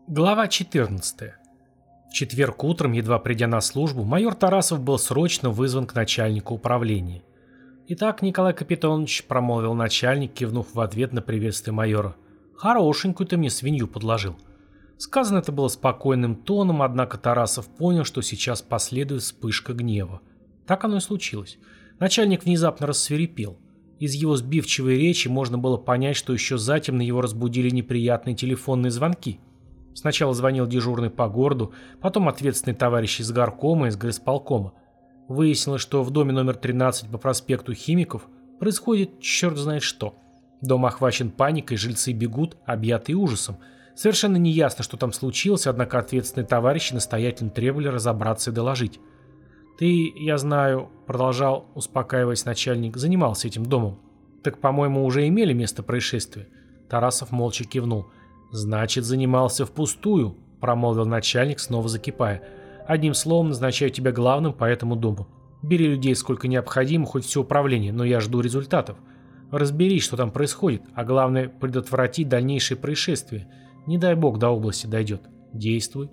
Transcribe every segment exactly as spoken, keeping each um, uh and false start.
Глава четырнадцатая. В четверг утром, едва придя на службу, майор Тарасов был срочно вызван к начальнику управления. «Итак, Николай Капитонович», — промолвил начальник, кивнув в ответ на приветствие майора, — «хорошенькую ты мне свинью подложил». Сказано это было спокойным тоном, однако Тарасов понял, что сейчас последует вспышка гнева. Так оно и случилось. Начальник внезапно рассвирепел. Из его сбивчивой речи можно было понять, что еще затем на его разбудили неприятные телефонные звонки. Сначала звонил дежурный по городу, потом ответственный товарищ из горкома и из горисполкома. Выяснилось, что в доме номер тринадцать по проспекту Химиков происходит черт знает что. Дом охвачен паникой, жильцы бегут, объятые ужасом. Совершенно неясно, что там случилось, однако ответственные товарищи настоятельно требовали разобраться и доложить. «Ты, я знаю», — продолжал, успокаиваясь начальник, — «занимался этим домом. Так, по-моему, уже имели место происшествия?» Тарасов молча кивнул. «Значит, занимался впустую», — промолвил начальник, снова закипая. «Одним словом, назначаю тебя главным по этому дому. Бери людей сколько необходимо, хоть все управление, но я жду результатов. Разберись, что там происходит, а главное, предотврати дальнейшие происшествия. Не дай бог до области дойдет. Действуй».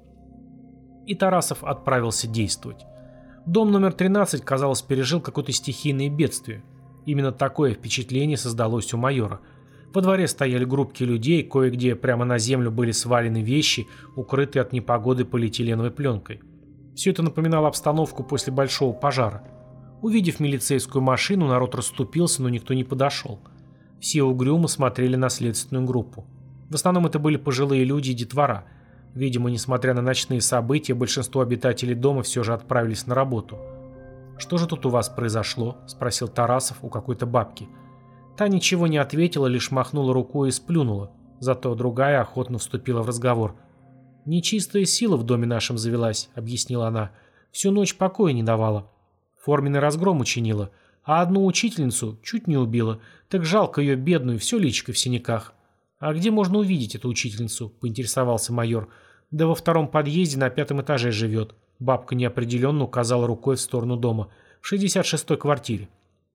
И Тарасов отправился действовать. Дом номер тринадцать, казалось, пережил какое-то стихийное бедствие. Именно такое впечатление создалось у майора. Во дворе стояли группки людей, кое-где прямо на землю были свалены вещи, укрытые от непогоды полиэтиленовой пленкой. Все это напоминало обстановку после большого пожара. Увидев милицейскую машину, народ расступился, но никто не подошел. Все угрюмо смотрели на следственную группу. В основном это были пожилые люди и детвора. Видимо, несмотря на ночные события, большинство обитателей дома все же отправились на работу. «Что же тут у вас произошло?» – спросил Тарасов у какой-то бабки. Та ничего не ответила, лишь махнула рукой и сплюнула. Зато другая охотно вступила в разговор. «Нечистая сила в доме нашем завелась», — объяснила она. «Всю ночь покоя не давала. Форменный разгром учинила, а одну учительницу чуть не убила. Так жалко ее бедную, все личико в синяках». «А где можно увидеть эту учительницу?» — поинтересовался майор. «Да во втором подъезде на пятом этаже живет». Бабка неопределенно указала рукой в сторону дома. «В шестьдесят шестой квартире».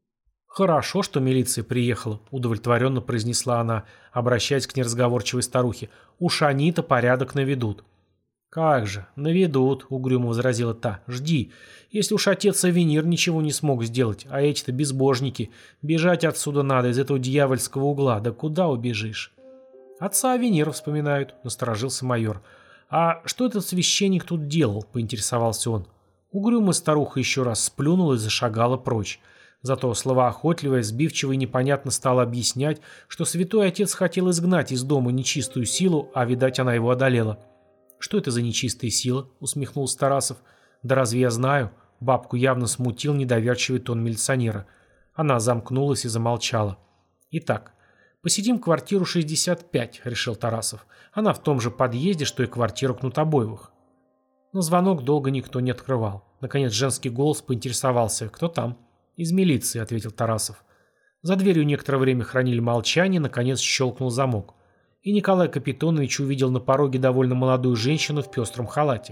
«Хорошо, что милиция приехала», — удовлетворенно произнесла она, обращаясь к неразговорчивой старухе. «Уж они-то порядок наведут». «Как же, наведут», — угрюмо возразила та. «Жди. Если уж отец Авенир ничего не смог сделать, а эти-то безбожники, бежать отсюда надо, из этого дьявольского угла. Да куда убежишь?» «Отца Авенира вспоминают», — насторожился майор. «А что этот священник тут делал?» — поинтересовался он. Угрюмая старуха еще раз сплюнула и зашагала прочь. Зато словоохотливая, сбивчиво и непонятно стала объяснять, что святой отец хотел изгнать из дома нечистую силу, а, видать, она его одолела. «Что это за нечистая сила?» — усмехнулся Тарасов. «Да разве я знаю?» Бабку явно смутил недоверчивый тон милиционера. Она замкнулась и замолчала. «Итак, посетим квартиру шестьдесят пять», — решил Тарасов. «Она в том же подъезде, что и квартира Кнутобоевых». Но звонок долго никто не открывал. Наконец женский голос поинтересовался: «Кто там?» «Из милиции», — ответил Тарасов. За дверью некоторое время хранили молчание, наконец щелкнул замок. И Николай Капитонович увидел на пороге довольно молодую женщину в пестром халате.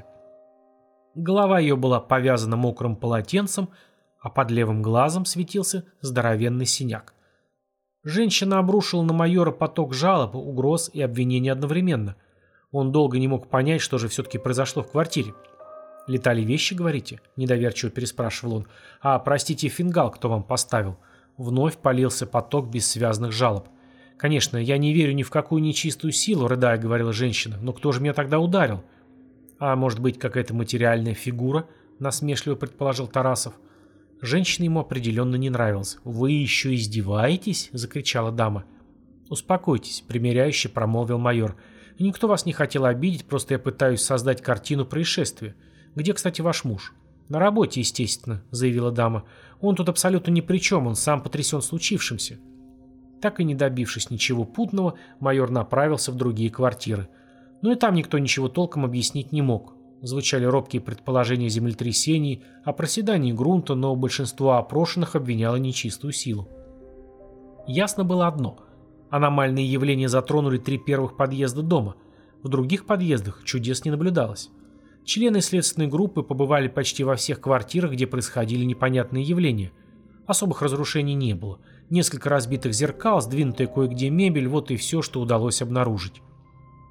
Голова ее была повязана мокрым полотенцем, а под левым глазом светился здоровенный синяк. Женщина обрушила на майора поток жалоб, угроз и обвинений одновременно. Он долго не мог понять, что же все-таки произошло в квартире. «Летали вещи, говорите?» – недоверчиво переспрашивал он. «А, простите, фингал кто вам поставил?» Вновь полился поток бессвязных жалоб. «Конечно, я не верю ни в какую нечистую силу», – рыдая говорила женщина. «Но кто же меня тогда ударил?» «А может быть, какая-то материальная фигура?» – насмешливо предположил Тарасов. Женщина ему определенно не нравилась. «Вы еще издеваетесь?» – закричала дама. «Успокойтесь», – примиряюще промолвил майор. «Никто вас не хотел обидеть, просто я пытаюсь создать картину происшествия. Где, кстати, ваш муж?» «На работе, естественно», — заявила дама. «Он тут абсолютно ни при чем, он сам потрясен случившимся». Так и не добившись ничего путного, майор направился в другие квартиры. Но и там никто ничего толком объяснить не мог. Звучали робкие предположения о землетрясении, о проседании грунта, но большинство опрошенных обвиняло нечистую силу. Ясно было одно. Аномальные явления затронули три первых подъезда дома. В других подъездах чудес не наблюдалось. Члены следственной группы побывали почти во всех квартирах, где происходили непонятные явления. Особых разрушений не было. Несколько разбитых зеркал, сдвинутая кое-где мебель – вот и все, что удалось обнаружить.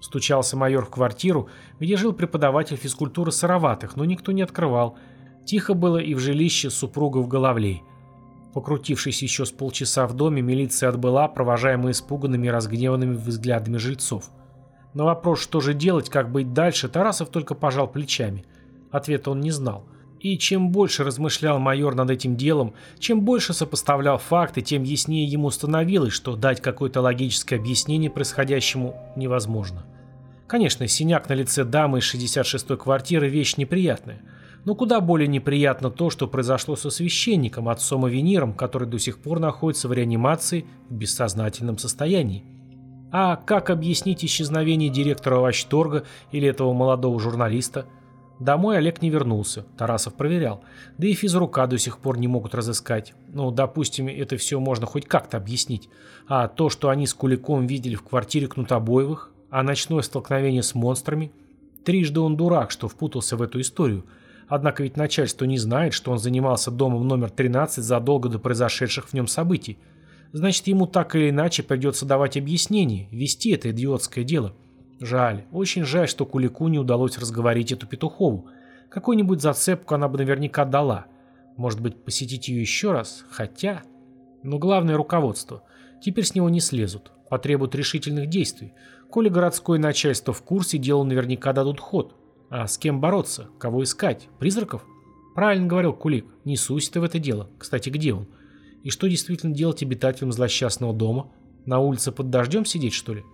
Стучался майор в квартиру, где жил преподаватель физкультуры Сыроватых, но никто не открывал. Тихо было и в жилище супругов Головлей. Покрутившись еще с полчаса в доме, милиция отбыла, провожаемая испуганными и разгневанными взглядами жильцов. На вопрос, что же делать, как быть дальше, Тарасов только пожал плечами. Ответа он не знал. И чем больше размышлял майор над этим делом, чем больше сопоставлял факты, тем яснее ему становилось, что дать какое-то логическое объяснение происходящему невозможно. Конечно, синяк на лице дамы из шестьдесят шестой квартиры – вещь неприятная. Но куда более неприятно то, что произошло со священником, отцом Авениром, который до сих пор находится в реанимации в бессознательном состоянии. А как объяснить исчезновение директора Вачторга или этого молодого журналиста? Домой Олег не вернулся, Тарасов проверял. Да и физрука до сих пор не могут разыскать. Ну, допустим, это все можно хоть как-то объяснить. А то, что они с Куликом видели в квартире Кнутобоевых, а ночное столкновение с монстрами? Трижды он дурак, что впутался в эту историю. Однако ведь начальство не знает, что он занимался домом номер тринадцать задолго до произошедших в нем событий. Значит, ему так или иначе придется давать объяснение, вести это идиотское дело. Жаль, очень жаль, что Кулику не удалось разговорить эту Петухову. Какую-нибудь зацепку она бы наверняка дала. Может быть, посетить ее еще раз? Хотя... Но главное руководство. Теперь с него не слезут. Потребуют решительных действий. Коли городское начальство в курсе, делу наверняка дадут ход. А с кем бороться? Кого искать? Призраков? Правильно говорил Кулик. Не суйся ты в это дело. Кстати, где он? И что действительно делать обитателям злосчастного дома? На улице под дождем сидеть, что ли?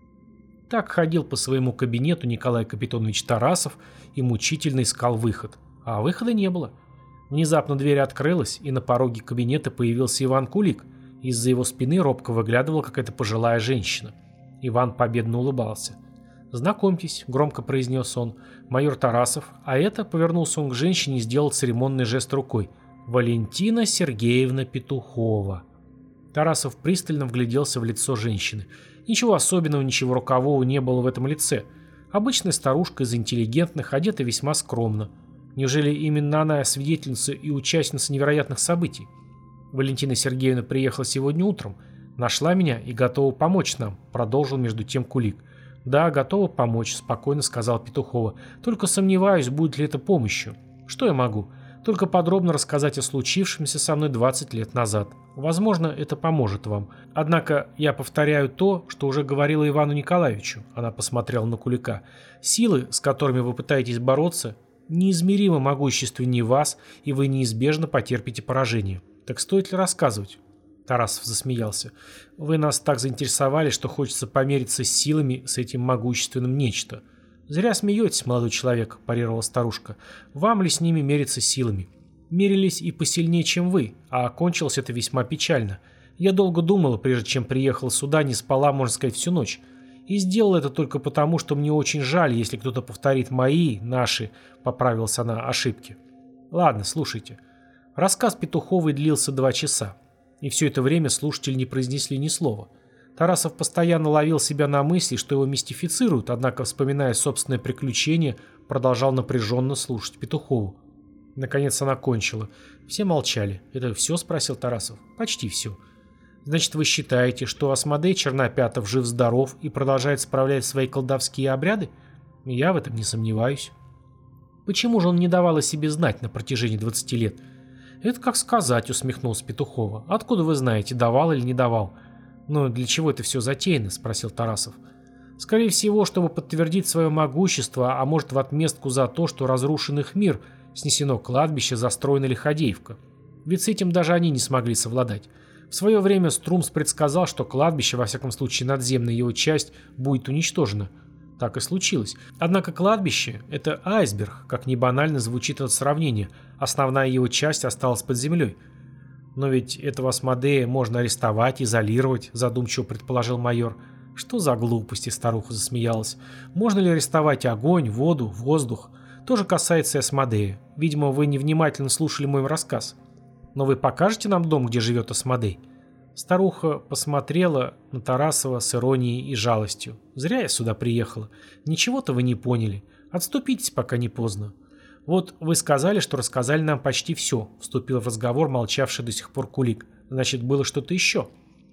Так ходил по своему кабинету Николай Капитонович Тарасов и мучительно искал выход. А выхода не было. Внезапно дверь открылась, и на пороге кабинета появился Иван Кулик. Из-за его спины робко выглядывала какая-то пожилая женщина. Иван победно улыбался. «Знакомьтесь», — громко произнес он, — «майор Тарасов, а это», — повернулся он к женщине и сделал церемонный жест рукой, — «Валентина Сергеевна Петухова». Тарасов пристально вгляделся в лицо женщины. Ничего особенного, ничего рокового не было в этом лице. Обычная старушка из интеллигентных, одета весьма скромно. Неужели именно она свидетельница и участница невероятных событий? Валентина Сергеевна приехала сегодня утром, нашла меня и готова помочь нам, продолжил между тем Кулик. «Да, готова помочь», — спокойно сказал Петухова. «Только сомневаюсь, будет ли это помощью. Что я могу? Только подробно рассказать о случившемся со мной двадцать лет назад. Возможно, это поможет вам. Однако я повторяю то, что уже говорила Ивану Николаевичу». Она посмотрела на Кулика. «Силы, с которыми вы пытаетесь бороться, неизмеримо могущественнее вас, и вы неизбежно потерпите поражение. Так стоит ли рассказывать?» Тарасов засмеялся. «Вы нас так заинтересовали, что хочется помериться с силами с этим могущественным нечто». «Зря смеетесь, молодой человек», – парировала старушка. «Вам ли с ними мериться силами? Мерились и посильнее, чем вы, а окончилось это весьма печально. Я долго думала, прежде чем приехала сюда, не спала, можно сказать, всю ночь. И сделала это только потому, что мне очень жаль, если кто-то повторит мои, наши, – поправилась она, – ошибки. Ладно, слушайте». Рассказ Петуховой длился два часа. И все это время слушатели не произнесли ни слова. Тарасов постоянно ловил себя на мысли, что его мистифицируют, однако, вспоминая собственное приключение, продолжал напряженно слушать Петухову. Наконец она кончила. Все молчали. «Это все?» – спросил Тарасов. «Почти все». «Значит, вы считаете, что Асмодей Чернопятов жив-здоров и продолжает справлять свои колдовские обряды? Я в этом не сомневаюсь». «Почему же он не давал о себе знать на протяжении двадцати лет?» «Это как сказать», — усмехнулся Петухова. «Откуда вы знаете, давал или не давал?» «Но для чего это все затеяно?» — спросил Тарасов. «Скорее всего, чтобы подтвердить свое могущество, а может в отместку за то, что разрушен их мир, снесено кладбище, застроена Лиходеевка. Ведь с этим даже они не смогли совладать. В свое время Струмс предсказал, что кладбище, во всяком случае надземная его часть, будет уничтожено. Так и случилось. Однако кладбище – это айсберг, как ни банально звучит это сравнение. Основная его часть осталась под землей. Но ведь этого Асмодея можно арестовать, изолировать, задумчиво предположил майор. Что за глупости, старуха засмеялась. Можно ли арестовать огонь, воду, воздух? То же касается и Асмодея. Видимо, вы невнимательно слушали мой рассказ. Но вы покажете нам дом, где живет Асмодей? Старуха посмотрела на Тарасова с иронией и жалостью. «Зря я сюда приехала. Ничего-то вы не поняли. Отступитесь, пока не поздно. Вот вы сказали, что рассказали нам почти все», — вступил в разговор молчавший до сих пор Кулик. «Значит, было что-то еще».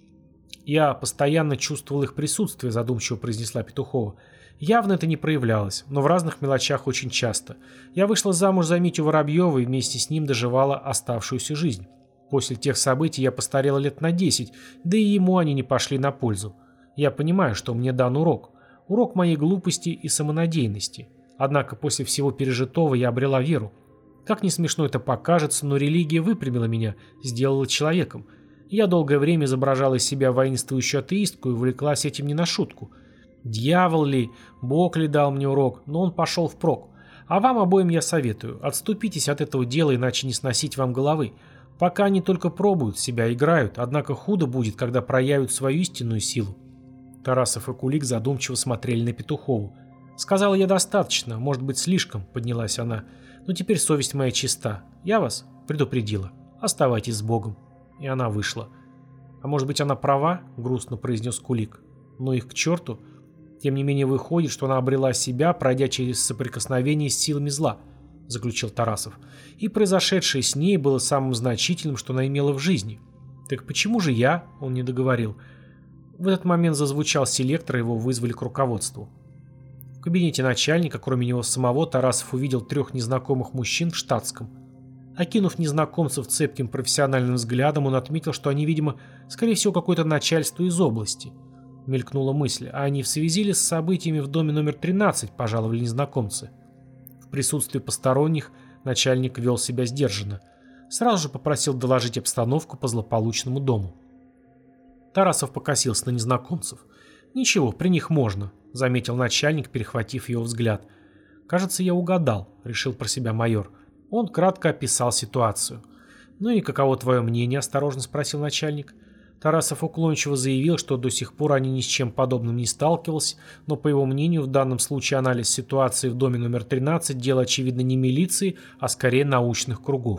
«Я постоянно чувствовал их присутствие», — задумчиво произнесла Петухова. «Явно это не проявлялось, но в разных мелочах очень часто. Я вышла замуж за Митю Воробьева и вместе с ним доживала оставшуюся жизнь. После тех событий я постарела лет на десять, да и ему они не пошли на пользу. Я понимаю, что мне дан урок. Урок моей глупости и самонадеянности. Однако после всего пережитого я обрела веру. Как не смешно это покажется, но религия выпрямила меня, сделала человеком. Я долгое время изображала из себя воинствующую атеистку и увлеклась этим не на шутку. Дьявол ли, Бог ли дал мне урок, но он пошел впрок. А вам обоим я советую, отступитесь от этого дела, иначе не сносить вам головы. Пока они только пробуют, себя играют, однако худо будет, когда проявят свою истинную силу». Тарасов и Кулик задумчиво смотрели на Петухову. «Сказала я достаточно, может быть, слишком», — поднялась она. «Но теперь совесть моя чиста. Я вас предупредила. Оставайтесь с Богом». И она вышла. «А может быть, она права?» — грустно произнес Кулик. «Ну их к черту. Тем не менее выходит, что она обрела себя, пройдя через соприкосновение с силами зла», — заключил Тарасов. «И произошедшее с ней было самым значительным, что она имела в жизни. Так почему же я?» — он не договорил. В этот момент зазвучал селектор, его вызвали к руководству. В кабинете начальника, кроме него самого, Тарасов увидел трех незнакомых мужчин в штатском. Окинув незнакомцев цепким профессиональным взглядом, он отметил, что они, видимо, скорее всего, какое-то начальство из области. Мелькнула мысль, а они в связи ли с событиями в доме номер тринадцать, пожаловали незнакомцы. В присутствии посторонних начальник вел себя сдержанно. Сразу же попросил доложить обстановку по злополучному дому. Тарасов покосился на незнакомцев. «Ничего, при них можно», — заметил начальник, перехватив его взгляд. «Кажется, я угадал», — решил про себя майор. Он кратко описал ситуацию. «Ну и каково твое мнение?» – осторожно спросил начальник. Тарасов уклончиво заявил, что до сих пор они ни с чем подобным не сталкивались, но, по его мнению, в данном случае анализ ситуации в доме номер тринадцать – дело, очевидно, не милиции, а скорее научных кругов.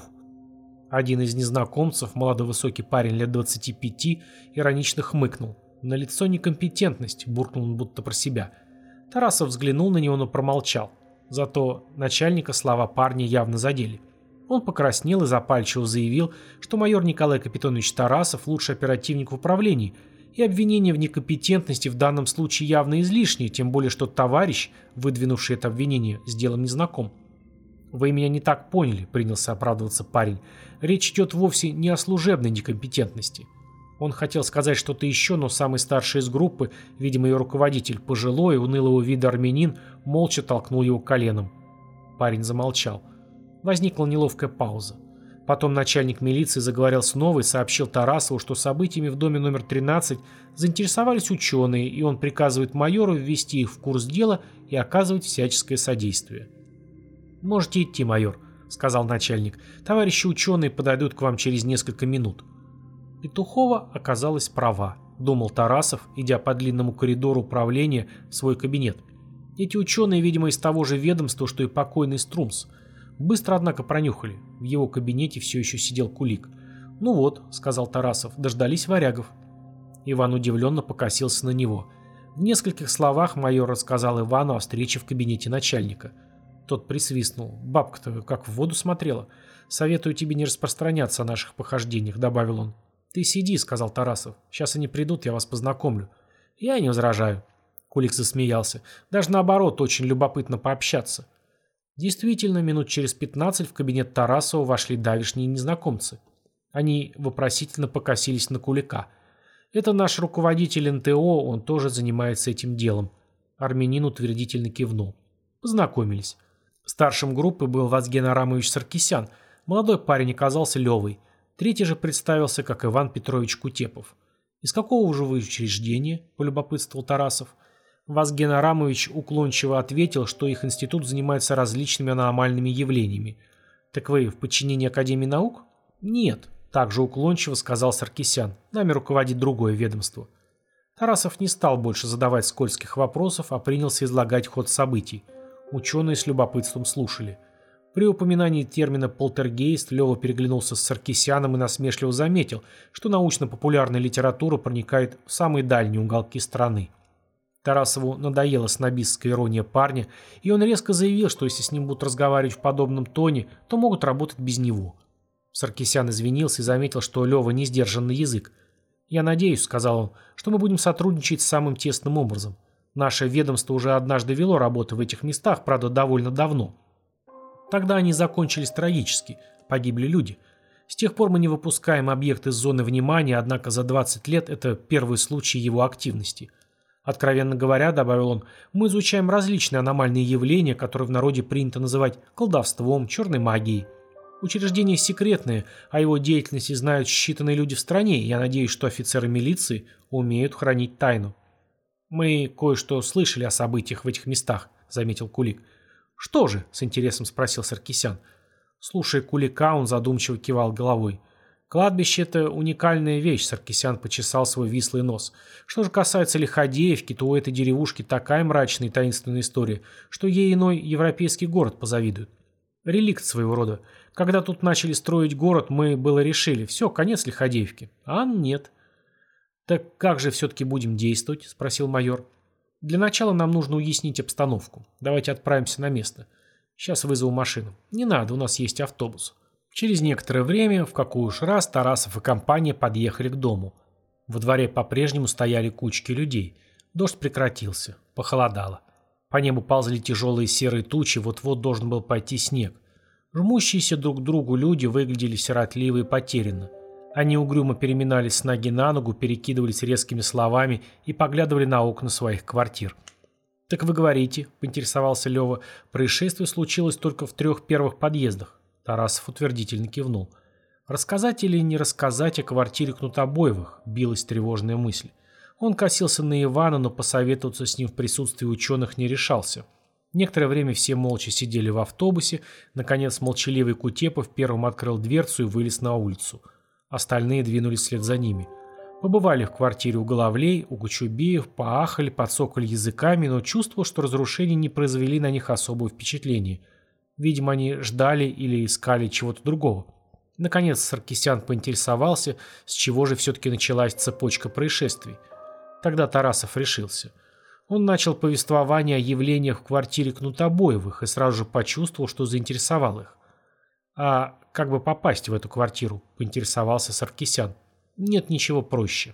Один из незнакомцев, молодой высокий парень лет двадцати пяти, иронично хмыкнул. «На лицо некомпетентность», – буркнул он будто про себя. Тарасов взглянул на него, но промолчал. Зато начальника слова парня явно задели. Он покраснел и запальчиво заявил, что майор Николай Капитонович Тарасов лучший оперативник в управлении, и обвинение в некомпетентности в данном случае явно излишнее, тем более что товарищ, выдвинувший это обвинение, с делом не знаком. «Вы меня не так поняли», — принялся оправдываться парень. «Речь идет вовсе не о служебной некомпетентности». Он хотел сказать что-то еще, но самый старший из группы, видимо, ее руководитель, пожилой, унылого вида армянин, молча толкнул его коленом. Парень замолчал. Возникла неловкая пауза. Потом начальник милиции заговорил снова и сообщил Тарасову, что событиями в доме номер тринадцать заинтересовались ученые, и он приказывает майору ввести их в курс дела и оказывать всяческое содействие. «Можете идти, майор», — сказал начальник. «Товарищи ученые подойдут к вам через несколько минут». Петухова оказалась права, думал Тарасов, идя по длинному коридору управления в свой кабинет. Эти ученые, видимо, из того же ведомства, что и покойный Струмс. Быстро, однако, пронюхали. В его кабинете все еще сидел Кулик. «Ну вот», — сказал Тарасов, — «дождались варягов». Иван удивленно покосился на него. В нескольких словах майор рассказал Ивану о встрече в кабинете начальника. Тот присвистнул. «Бабка-то как в воду смотрела. Советую тебе не распространяться о наших похождениях», — добавил он. «Ты сиди», — сказал Тарасов. «Сейчас они придут, я вас познакомлю». «Я не возражаю». Кулик засмеялся. «Даже наоборот, очень любопытно пообщаться». Действительно, минут через пятнадцать в кабинет Тарасова вошли давишние незнакомцы. Они вопросительно покосились на Кулика. «Это наш руководитель эн тэ о, он тоже занимается этим делом». Армянин утвердительно кивнул. Познакомились. Старшим группы был Вазген Арамович Саркисян. Молодой парень оказался Левой. Третий же представился как Иван Петрович Кутепов. «Из какого же вы учреждения?» – полюбопытствовал Тарасов. Вазген Арамович уклончиво ответил, что их институт занимается различными аномальными явлениями. «Так вы в подчинении Академии наук?» «Нет», – также уклончиво сказал Саркисян. «Нами руководит другое ведомство». Тарасов не стал больше задавать скользких вопросов, а принялся излагать ход событий. Ученые с любопытством слушали. При упоминании термина «полтергейст» Лёва переглянулся с Саркисяном и насмешливо заметил, что научно-популярная литература проникает в самые дальние уголки страны. Тарасову надоела снобистская ирония парня, и он резко заявил, что если с ним будут разговаривать в подобном тоне, то могут работать без него. Саркисян извинился и заметил, что Лёва не сдержан на язык. «Я надеюсь», — сказал он, — «что мы будем сотрудничать самым тесным образом. Наше ведомство уже однажды вело работу в этих местах, правда, довольно давно. Тогда они закончились трагически, погибли люди. С тех пор мы не выпускаем объект из зоны внимания, однако за двадцать лет это первый случай его активности. Откровенно говоря, добавил он, мы изучаем различные аномальные явления, которые в народе принято называть колдовством, черной магией. Учреждение секретное, о его деятельности знают считанные люди в стране, и я надеюсь, что офицеры милиции умеют хранить тайну». «Мы кое-что слышали о событиях в этих местах», — заметил Кулик. «Что же?» — с интересом спросил Саркисян. Слушая Кулика, он задумчиво кивал головой. «Кладбище — это уникальная вещь», — Саркисян почесал свой вислый нос. «Что же касается Лиходеевки, то у этой деревушки такая мрачная и таинственная история, что ей иной европейский город позавидует. Реликт своего рода. Когда тут начали строить город, мы было решили, все, конец Лиходеевки. А нет». «Так как же все-таки будем действовать?» — спросил майор. «Для начала нам нужно уяснить обстановку. Давайте отправимся на место. Сейчас вызову машину». «Не надо, у нас есть автобус». Через некоторое время, в какой уж раз, Тарасов и компания подъехали к дому. Во дворе по-прежнему стояли кучки людей. Дождь прекратился. Похолодало. По небу ползли тяжелые серые тучи, вот-вот должен был пойти снег. Жмущиеся друг к другу люди выглядели сиротливо и потерянно. Они угрюмо переминались с ноги на ногу, перекидывались резкими словами и поглядывали на окна своих квартир. «Так вы говорите», — поинтересовался Лева, — «происшествие случилось только в трех первых подъездах». Тарасов утвердительно кивнул. Рассказать или не рассказать о квартире Кнутобоевых, билась тревожная мысль. Он косился на Ивана, но посоветоваться с ним в присутствии ученых не решался. Некоторое время все молча сидели в автобусе. Наконец молчаливый Кутепов первым открыл дверцу и вылез на улицу. Остальные двинулись вслед за ними. Побывали в квартире у Головлей, у Кочубеев, поахали, подсокали языками, но чувствовал, что разрушения не произвели на них особого впечатления. Видимо, они ждали или искали чего-то другого. Наконец Саркисян поинтересовался, с чего же все-таки началась цепочка происшествий. Тогда Тарасов решился. Он начал повествование о явлениях в квартире Кнутобоевых и сразу же почувствовал, что заинтересовал их. «А как бы попасть в эту квартиру?» – поинтересовался Саркисян. «Нет ничего проще».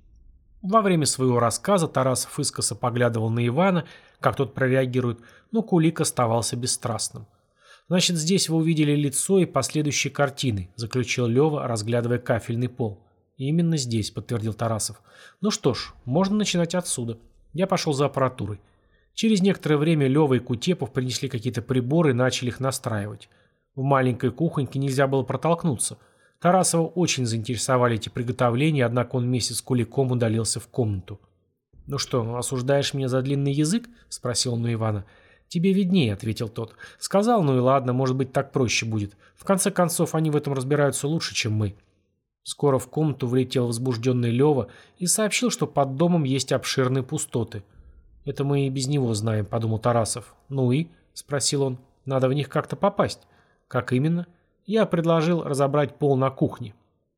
Во время своего рассказа Тарасов искоса поглядывал на Ивана, как тот прореагирует, но Кулик оставался бесстрастным. «Значит, здесь вы увидели лицо и последующие картины», – заключил Лева, разглядывая кафельный пол. «Именно здесь», – подтвердил Тарасов. «Ну что ж, можно начинать отсюда». Я пошел за аппаратурой. Через некоторое время Лева и Кутепов принесли какие-то приборы и начали их настраивать. В маленькой кухоньке нельзя было протолкнуться. Тарасова очень заинтересовали эти приготовления, однако он вместе с Куликом удалился в комнату. «Ну что, осуждаешь меня за длинный язык?» – спросил он у Ивана. «Тебе виднее», – ответил тот. «Сказал, ну и ладно, может быть, так проще будет. В конце концов, они в этом разбираются лучше, чем мы». Скоро в комнату влетел возбужденный Лева и сообщил, что под домом есть обширные пустоты. «Это мы и без него знаем», – подумал Тарасов. «Ну и?» – спросил он. «Надо в них как-то попасть». «Как именно?» «Я предложил разобрать пол на кухне».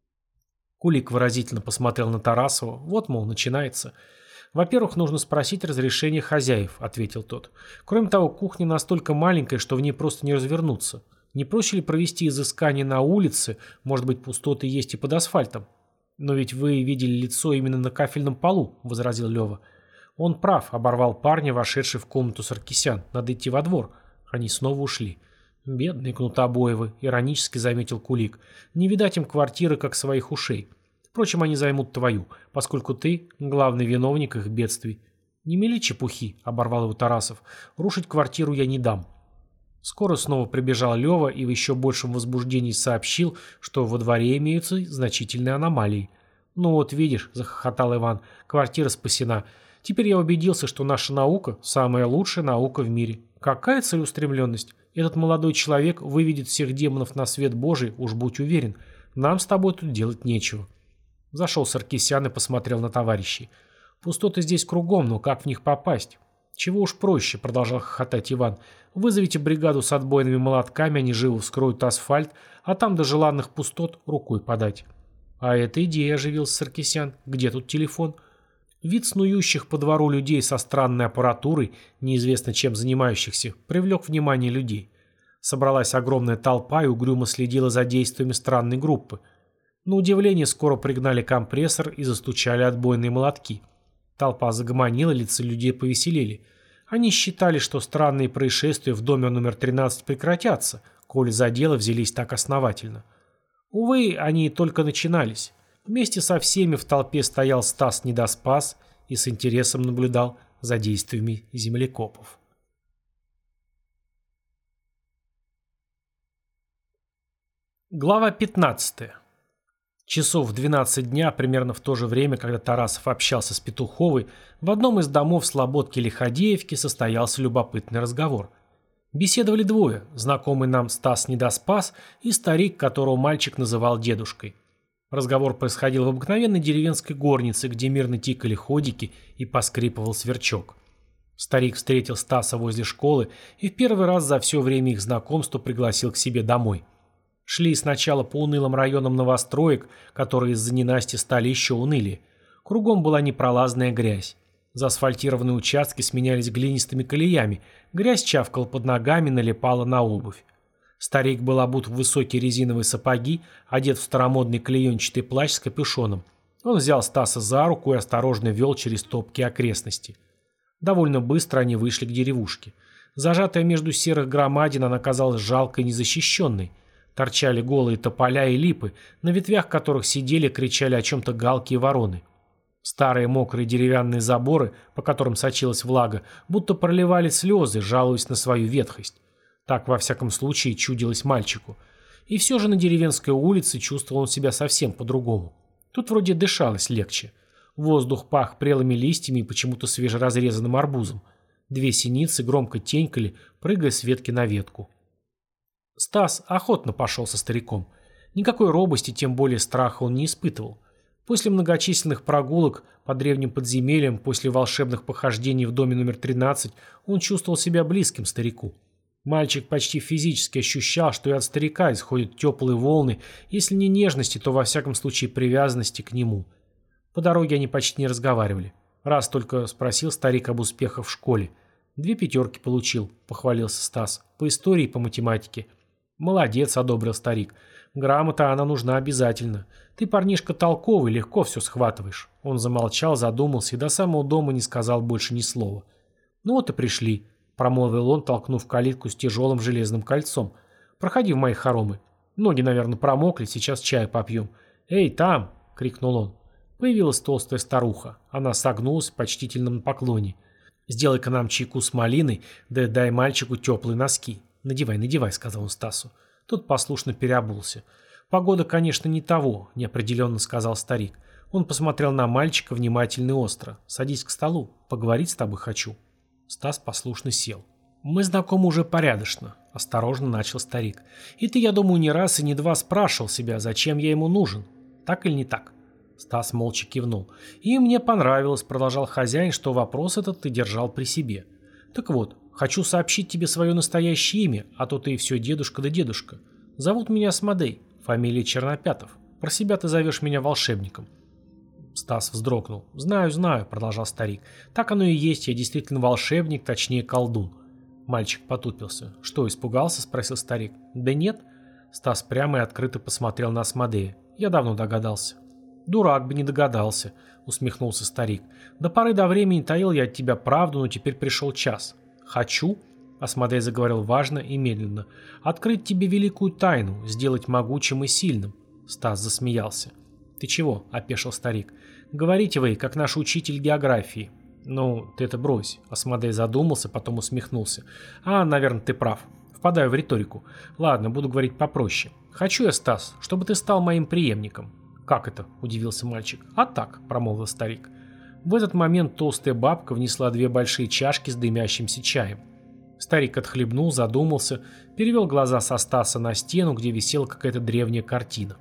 Кулик выразительно посмотрел на Тарасова. «Вот, мол, начинается». «Во-первых, нужно спросить разрешение хозяев», — ответил тот. «Кроме того, кухня настолько маленькая, что в ней просто не развернуться. Не проще ли провести изыскание на улице? Может быть, пустоты есть и под асфальтом?» «Но ведь вы видели лицо именно на кафельном полу», — возразил Лева. «Он прав», — оборвал парня, вошедший в комнату Саркисян. «Надо идти во двор». Они снова ушли. «Бедные Кнутобоевы», — иронически заметил Кулик. «Не видать им квартиры, как своих ушей. Впрочем, они займут твою, поскольку ты — главный виновник их бедствий». «Не мели чепухи», — оборвал его Тарасов. «Рушить квартиру я не дам». Скоро снова прибежал Лева и в еще большем возбуждении сообщил, что во дворе имеются значительные аномалии. «Ну вот видишь», — захохотал Иван, — «квартира спасена. Теперь я убедился, что наша наука — самая лучшая наука в мире. Какая целеустремленность! Этот молодой человек выведет всех демонов на свет Божий, уж будь уверен. Нам с тобой тут делать нечего». Зашел Саркисян и посмотрел на товарищей. «Пустоты здесь кругом, но как в них попасть?» «Чего уж проще», — продолжал хохотать Иван. «Вызовите бригаду с отбойными молотками, они живо вскроют асфальт, а там до желанных пустот рукой подать». «А эта идея», — оживился Саркисян. «Где тут телефон?» Вид снующих по двору людей со странной аппаратурой, неизвестно чем занимающихся, привлек внимание людей. Собралась огромная толпа и угрюмо следила за действиями странной группы. На удивление скоро пригнали компрессор и застучали отбойные молотки. Толпа загомонила, лица людей повеселели. Они считали, что странные происшествия в доме номер тринадцать прекратятся, коли за дело взялись так основательно. Увы, они только начинались. Вместе со всеми в толпе стоял Стас Недоспас и с интересом наблюдал за действиями землекопов. Глава пятнадцатая. Часов в двенадцать дня, примерно в то же время, когда Тарасов общался с Петуховой, в одном из домов Слободки-Лиходеевки состоялся любопытный разговор. Беседовали двое, знакомый нам Стас Недоспас и старик, которого мальчик называл дедушкой. Разговор происходил в обыкновенной деревенской горнице, где мирно тикали ходики и поскрипывал сверчок. Старик встретил Стаса возле школы и в первый раз за все время их знакомства пригласил к себе домой. Шли сначала по унылым районам новостроек, которые из-за ненасти стали еще унылее. Кругом была непролазная грязь. Заасфальтированные участки сменялись глинистыми колеями, грязь чавкала под ногами, налипала на обувь. Старик был обут в высокие резиновые сапоги, одет в старомодный клеенчатый плащ с капюшоном. Он взял Стаса за руку и осторожно вел через топкие окрестности. Довольно быстро они вышли к деревушке. Зажатая между серых громадин, она казалась жалкой и незащищенной. Торчали голые тополя и липы, на ветвях которых сидели и кричали о чем-то галки и вороны. Старые мокрые деревянные заборы, по которым сочилась влага, будто проливали слезы, жалуясь на свою ветхость. Так, во всяком случае, чудилось мальчику. И все же на деревенской улице чувствовал он себя совсем по-другому. Тут вроде дышалось легче. Воздух пах прелыми листьями и почему-то свежеразрезанным арбузом. Две синицы громко тенькали, прыгая с ветки на ветку. Стас охотно пошел со стариком. Никакой робости, тем более страха он не испытывал. После многочисленных прогулок по древним подземельям, после волшебных похождений в доме номер тринадцать, он чувствовал себя близким старику. Мальчик почти физически ощущал, что и от старика исходят теплые волны, если не нежности, то во всяком случае привязанности к нему. По дороге они почти не разговаривали. Раз только спросил старик об успехах в школе. Две пятерки получил, похвалился Стас, по истории и по математике. «Молодец», — одобрил старик. «Грамота, она нужна обязательно. Ты, парнишка, толковый, легко все схватываешь». Он замолчал, задумался и до самого дома не сказал больше ни слова. «Ну вот и пришли», — промолвил он, толкнув калитку с тяжелым железным кольцом. «Проходи в мои хоромы. Ноги, наверное, промокли, сейчас чай попьем». «Эй, там!» — крикнул он. Появилась толстая старуха. Она согнулась в почтительном поклоне. «Сделай-ка нам чайку с малиной, да дай мальчику теплые носки». «Надевай, надевай», — сказал он Стасу. Тот послушно переобулся. «Погода, конечно, не того», — неопределенно сказал старик. Он посмотрел на мальчика внимательно и остро. «Садись к столу, поговорить с тобой хочу». Стас послушно сел. «Мы знакомы уже порядочно», — осторожно начал старик. «И ты, я думаю, не раз и не два спрашивал себя, зачем я ему нужен. Так или не так?» Стас молча кивнул. «И мне понравилось», — продолжал хозяин, «что вопрос этот ты держал при себе. Так вот, хочу сообщить тебе свое настоящее имя, а то ты все дедушка да дедушка. Зовут меня Асмодей, фамилия Чернопятов. Про себя ты зовешь меня волшебником». Стас вздрогнул. «Знаю, знаю», — продолжал старик. «Так оно и есть, я действительно волшебник, точнее колдун». Мальчик потупился. «Что, испугался?» — спросил старик. «Да нет». Стас прямо и открыто посмотрел на Асмодея. «Я давно догадался». «Дурак бы не догадался», — усмехнулся старик. «До поры до времени таил я от тебя правду, но теперь пришел час. Хочу», — Асмодей заговорил важно и медленно, — «открыть тебе великую тайну, сделать могучим и сильным». Стас засмеялся. «Ты чего?» — опешил старик. «Говорите вы, как наш учитель географии». «Ну, ты это брось», — Асмодей задумался, потом усмехнулся. «А, наверное, ты прав. Впадаю в риторику. Ладно, буду говорить попроще. Хочу я, Стас, чтобы ты стал моим преемником». «Как это?» – удивился мальчик. «А так», – промолвил старик. В этот момент толстая бабка внесла две большие чашки с дымящимся чаем. Старик отхлебнул, задумался, перевел глаза со Стаса на стену, где висела какая-то древняя картина.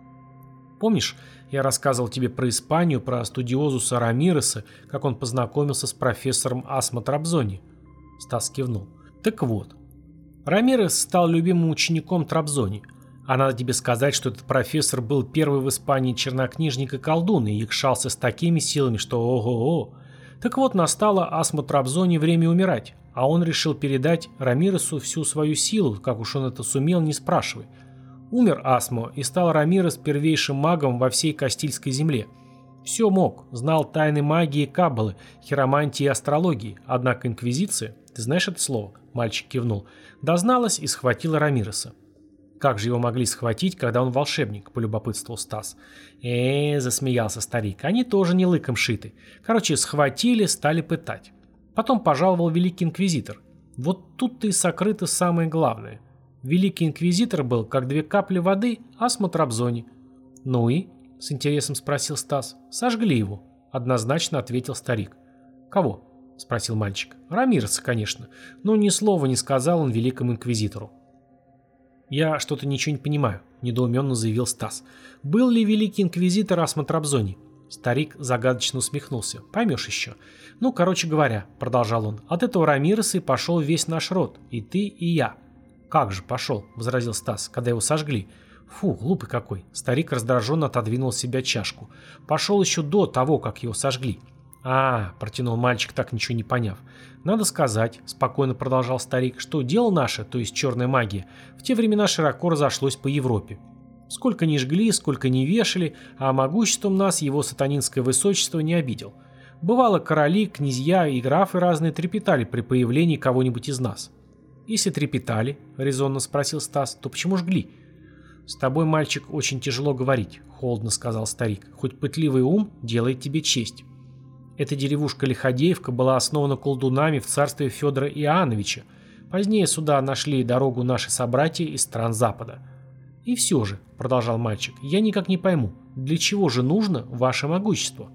«Помнишь, я рассказывал тебе про Испанию, про студиозуса Рамиреса, как он познакомился с профессором Асмо Трабзони?» Стас кивнул. «Так вот, Рамирес стал любимым учеником Трабзони. А надо тебе сказать, что этот профессор был первый в Испании чернокнижник и колдун, и якшался с такими силами, что ого-го. Так вот, настало Асмо Трабзони время умирать, а он решил передать Рамиресу всю свою силу, как уж он это сумел, не спрашивай. Умер Асмо и стал Рамирес первейшим магом во всей Кастильской земле. Все мог, знал тайны магии и каббалы, хиромантии и астрологии, однако инквизиция, ты знаешь это слово? Мальчик кивнул. Дозналась и схватила Рамиреса. Как же его могли схватить, когда он волшебник, полюбопытствовал Стас. э засмеялся старик, они тоже не лыком шиты. Короче, схватили, стали пытать. Потом пожаловал великий инквизитор. Вот тут-то и сокрыто самое главное. Великий инквизитор был, как две капли воды, Асмо Трабзони. Ну и? С интересом спросил Стас. Сожгли его, однозначно ответил старик. Кого? Спросил мальчик. Рамиреса, конечно, но ни слова не сказал он великому инквизитору. «Я что-то ничего не понимаю», – недоуменно заявил Стас. «Был ли великий инквизитор Асмо Трабзони?» Старик загадочно усмехнулся. «Поймешь еще. Ну, короче говоря», – продолжал он, – «от этого Рамиреса и пошел весь наш род, и ты, и я». «Как же пошел?» – возразил Стас, – «когда его сожгли». «Фу, глупый какой». Старик раздраженно отодвинул с себя чашку. «Пошел еще до того, как его сожгли». «А, — протянул мальчик, так ничего не поняв. — Надо сказать, — спокойно продолжал старик, — что дело наше, то есть черная магия, в те времена широко разошлось по Европе. Сколько ни жгли, сколько ни вешали, а могуществом нас его сатанинское высочество не обидел. Бывало, короли, князья и графы разные трепетали при появлении кого-нибудь из нас». «Если трепетали, — резонно спросил Стас, — то почему жгли?» «С тобой, мальчик, очень тяжело говорить, — холодно сказал старик, — хоть пытливый ум делает тебе честь. Эта деревушка Лиходеевка была основана колдунами в царстве Федора Иоанновича. Позднее сюда нашли дорогу наши собратья из стран Запада. И все же, — продолжал мальчик, — я никак не пойму, для чего же нужно ваше могущество?»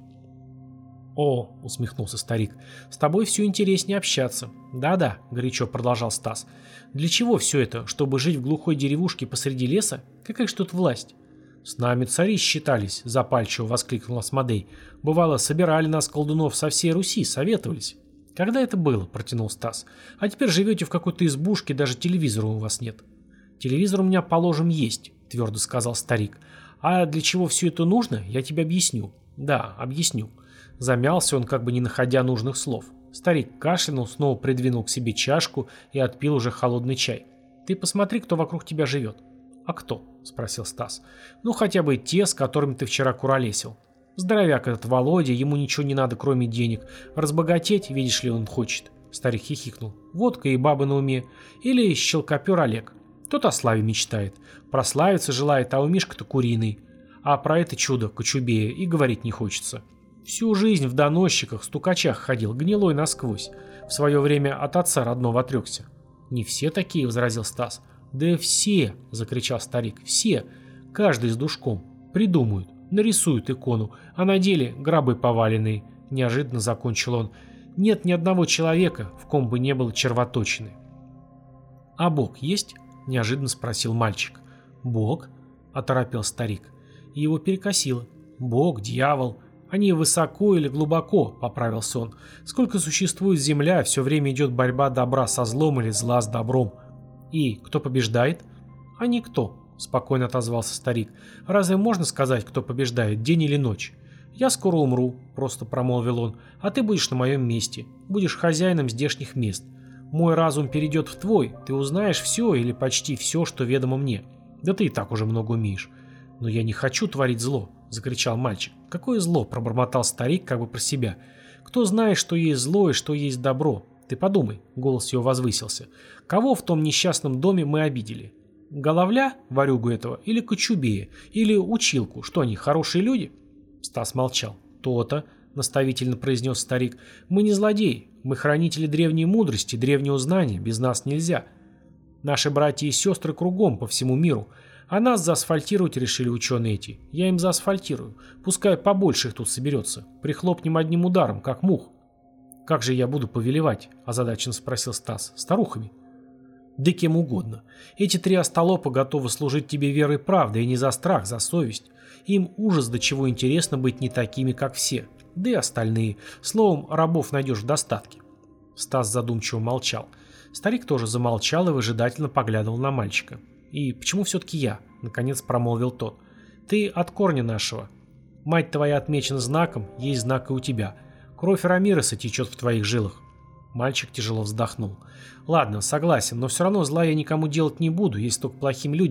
«О, — усмехнулся старик, — с тобой все интереснее общаться. Да-да, — горячо продолжал Стас. Для чего все это, чтобы жить в глухой деревушке посреди леса? Какая ж тут власть?» «С нами цари считались», — запальчиво воскликнул Асмодей. «Бывало, собирали нас, колдунов, со всей Руси, советовались». «Когда это было?» — протянул Стас. «А теперь живете в какой-то избушке, даже телевизора у вас нет». «Телевизор у меня, положим, есть», — твердо сказал старик. «А для чего все это нужно, я тебе объясню». «Да, объясню». Замялся он, как бы не находя нужных слов. Старик кашлянул, снова придвинул к себе чашку и отпил уже холодный чай. «Ты посмотри, кто вокруг тебя живет». «А кто?» — спросил Стас. «Ну, хотя бы те, с которыми ты вчера куролесил. Здоровяк этот Володя, ему ничего не надо, кроме денег. Разбогатеть, видишь ли, он хочет». Старик хихикнул. «Водка и бабы на уме. Или щелкопер Олег. Тот о славе мечтает. Прославиться желает, а у Мишка-то куриный. А про это чудо, Кочубея, и говорить не хочется. Всю жизнь в доносчиках, стукачах ходил, гнилой насквозь. В свое время от отца родного отрекся». «Не все такие», — возразил Стас. «Да все!» — закричал старик. «Все! Каждый с душком. Придумают, нарисуют икону, а на деле гробы поваленные». Неожиданно закончил он. «Нет ни одного человека, в ком бы не было червоточины». «А Бог есть?» — неожиданно спросил мальчик. «Бог?» — оторопел старик. И его перекосило. «Бог, дьявол. Они высоко или глубоко», — поправился он. «Сколько существует земля, все время идет борьба добра со злом или зла с добром. И кто побеждает?» «А никто», — спокойно отозвался старик. «Разве можно сказать, кто побеждает, день или ночь? Я скоро умру», — просто промолвил он, — «а ты будешь на моем месте, будешь хозяином здешних мест. Мой разум перейдет в твой, ты узнаешь все или почти все, что ведомо мне. Да ты и так уже много умеешь». «Но я не хочу творить зло», — закричал мальчик. «Какое зло?» — пробормотал старик как бы про себя. «Кто знает, что есть зло и что есть добро? Ты подумай», — голос его возвысился. «Кого в том несчастном доме мы обидели? Головля, ворюгу этого, или Кочубея, или училку? Что они, хорошие люди?» Стас молчал. «То-то», — наставительно произнес старик, — «мы не злодеи, мы хранители древней мудрости, древнего знания, без нас нельзя. Наши братья и сестры кругом, по всему миру. А нас заасфальтировать решили ученые эти. Я им заасфальтирую. Пускай побольше их тут соберется. Прихлопнем одним ударом, как мух». «Как же я буду повелевать?» – озадаченно спросил Стас. «Старухами?» «Да кем угодно. Эти три остолопа готовы служить тебе верой и правдой, и не за страх, за совесть. Им ужас, до чего интересно быть не такими, как все. Да и остальные. Словом, рабов найдешь в достатке». Стас задумчиво молчал. Старик тоже замолчал и выжидательно поглядывал на мальчика. «И почему все-таки я?» – наконец промолвил тот. «Ты от корня нашего. Мать твоя отмечена знаком, есть знак и у тебя. Кровь Рамиреса течет в твоих жилах». Мальчик тяжело вздохнул. «Ладно, согласен, но все равно зла я никому делать не буду, если только плохим людям.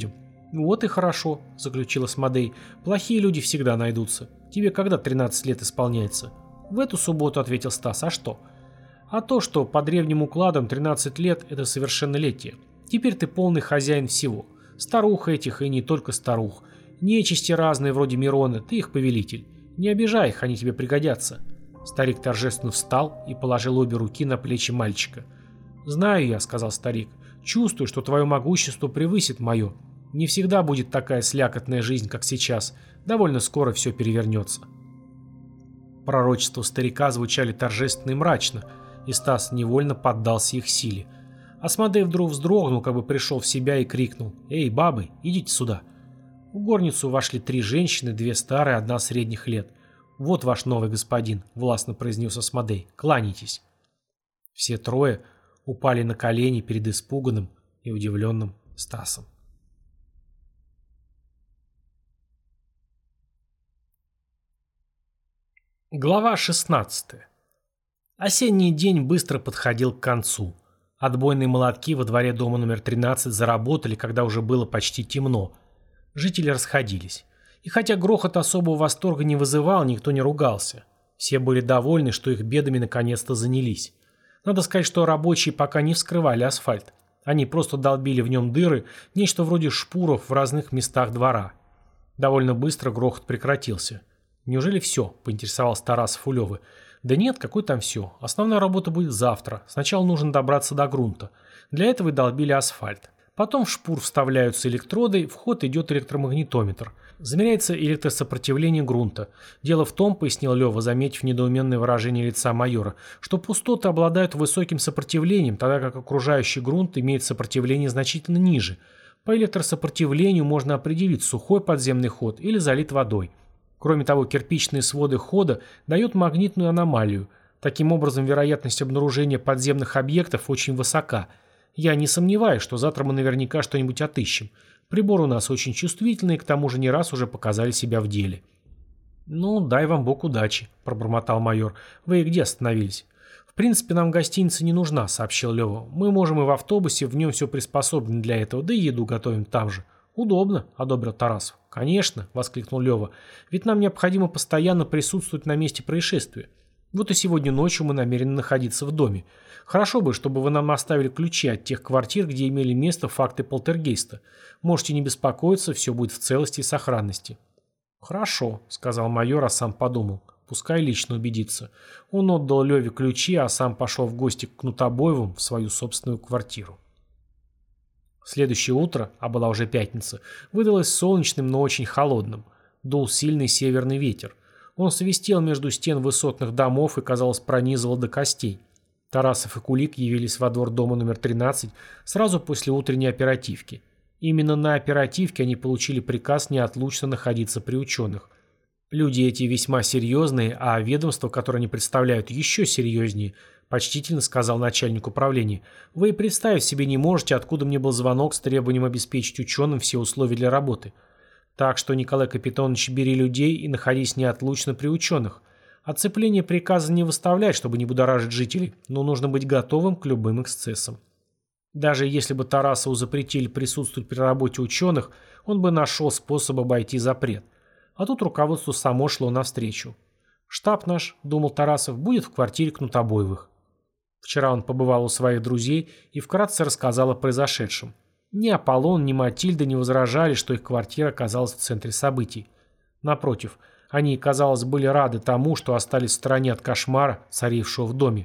«Вот и хорошо», — заключила Асмодей. «Плохие люди всегда найдутся. Тебе когда тринадцать лет исполняется?» «В эту субботу», — ответил Стас. «А что?» «А то, что по древним укладам тринадцать лет — это совершеннолетие. Теперь ты полный хозяин всего. Старух этих и не только старух. Нечисти разные, вроде Мирона, ты их повелитель. Не обижай их, они тебе пригодятся». Старик торжественно встал и положил обе руки на плечи мальчика. «Знаю я», — сказал старик, — «чувствую, что твое могущество превысит мое. Не всегда будет такая слякотная жизнь, как сейчас. Довольно скоро все перевернется». Пророчества старика звучали торжественно и мрачно, и Стас невольно поддался их силе. Асмодей вдруг вздрогнул, как бы пришел в себя и крикнул: «Эй, бабы, идите сюда!» В горницу вошли три женщины, две старые, одна средних лет. «Вот ваш новый господин», — властно произнес Асмодей, — «кланяйтесь». Все трое упали на колени перед испуганным и удивленным Стасом. Глава шестнадцатая. Осенний день быстро подходил к концу. Отбойные молотки во дворе дома номер тринадцать заработали, когда уже было почти темно. Жители расходились. И хотя грохот особого восторга не вызывал, никто не ругался. Все были довольны, что их бедами наконец-то занялись. Надо сказать, что рабочие пока не вскрывали асфальт. Они просто долбили в нем дыры, нечто вроде шпуров в разных местах двора. Довольно быстро грохот прекратился. «Неужели все?» – поинтересовался Тарасов у Левы. «Да нет, какой там все. Основная работа будет завтра. Сначала нужно добраться до грунта. Для этого и долбили асфальт. Потом в шпур вставляются электроды, в ход идет электромагнитометр. Замеряется электросопротивление грунта. Дело в том, пояснил Лева, заметив недоуменное выражение лица майора, что пустоты обладают высоким сопротивлением, тогда как окружающий грунт имеет сопротивление значительно ниже. По электросопротивлению можно определить, сухой подземный ход или залит водой. Кроме того, кирпичные своды хода дают магнитную аномалию. Таким образом, вероятность обнаружения подземных объектов очень высока. Я не сомневаюсь, что завтра мы наверняка что-нибудь отыщем. Приборы у нас очень чувствительные, к тому же не раз уже показали себя в деле. «Ну, дай вам бог удачи», – пробормотал майор. «Вы где остановились?» «В принципе, нам гостиница не нужна», – сообщил Лева. «Мы можем и в автобусе, в нем все приспособлено для этого, да и еду готовим там же». «Удобно», – одобрил Тарасов. «Конечно», – воскликнул Лева. «Ведь нам необходимо постоянно присутствовать на месте происшествия. Вот и сегодня ночью мы намерены находиться в доме. Хорошо бы, чтобы вы нам оставили ключи от тех квартир, где имели место факты полтергейста. Можете не беспокоиться, все будет в целости и сохранности». «Хорошо», – сказал майор, а сам подумал. Пускай лично убедится. Он отдал Леве ключи, а сам пошел в гости к Кнутобоевым в свою собственную квартиру. Следующее утро, а была уже пятница, выдалось солнечным, но очень холодным. Дул сильный северный ветер. Он свистел между стен высотных домов и, казалось, пронизывал до костей. Тарасов и Кулик явились во двор дома номер тринадцать сразу после утренней оперативки. Именно на оперативке они получили приказ неотлучно находиться при ученых. Люди эти весьма серьезные, а ведомство, которое они представляют, еще серьезнее, почтительно сказал начальник управления. Вы и представить себе не можете, откуда мне был звонок с требованием обеспечить ученым все условия для работы. Так что, Николай Капитонович, бери людей и находись неотлучно при ученых. Отцепление приказа не выставлять, чтобы не будоражить жителей, но нужно быть готовым к любым эксцессам. Даже если бы Тарасову запретили присутствовать при работе ученых, он бы нашел способ обойти запрет. А тут руководство само шло навстречу. Штаб наш, думал Тарасов, будет в квартире Кнутобоевых. Вчера он побывал у своих друзей и вкратце рассказал о произошедшем. Ни Аполлон, ни Матильда не возражали, что их квартира оказалась в центре событий. Напротив, они, казалось, были рады тому, что остались в стороне от кошмара, царившего в доме.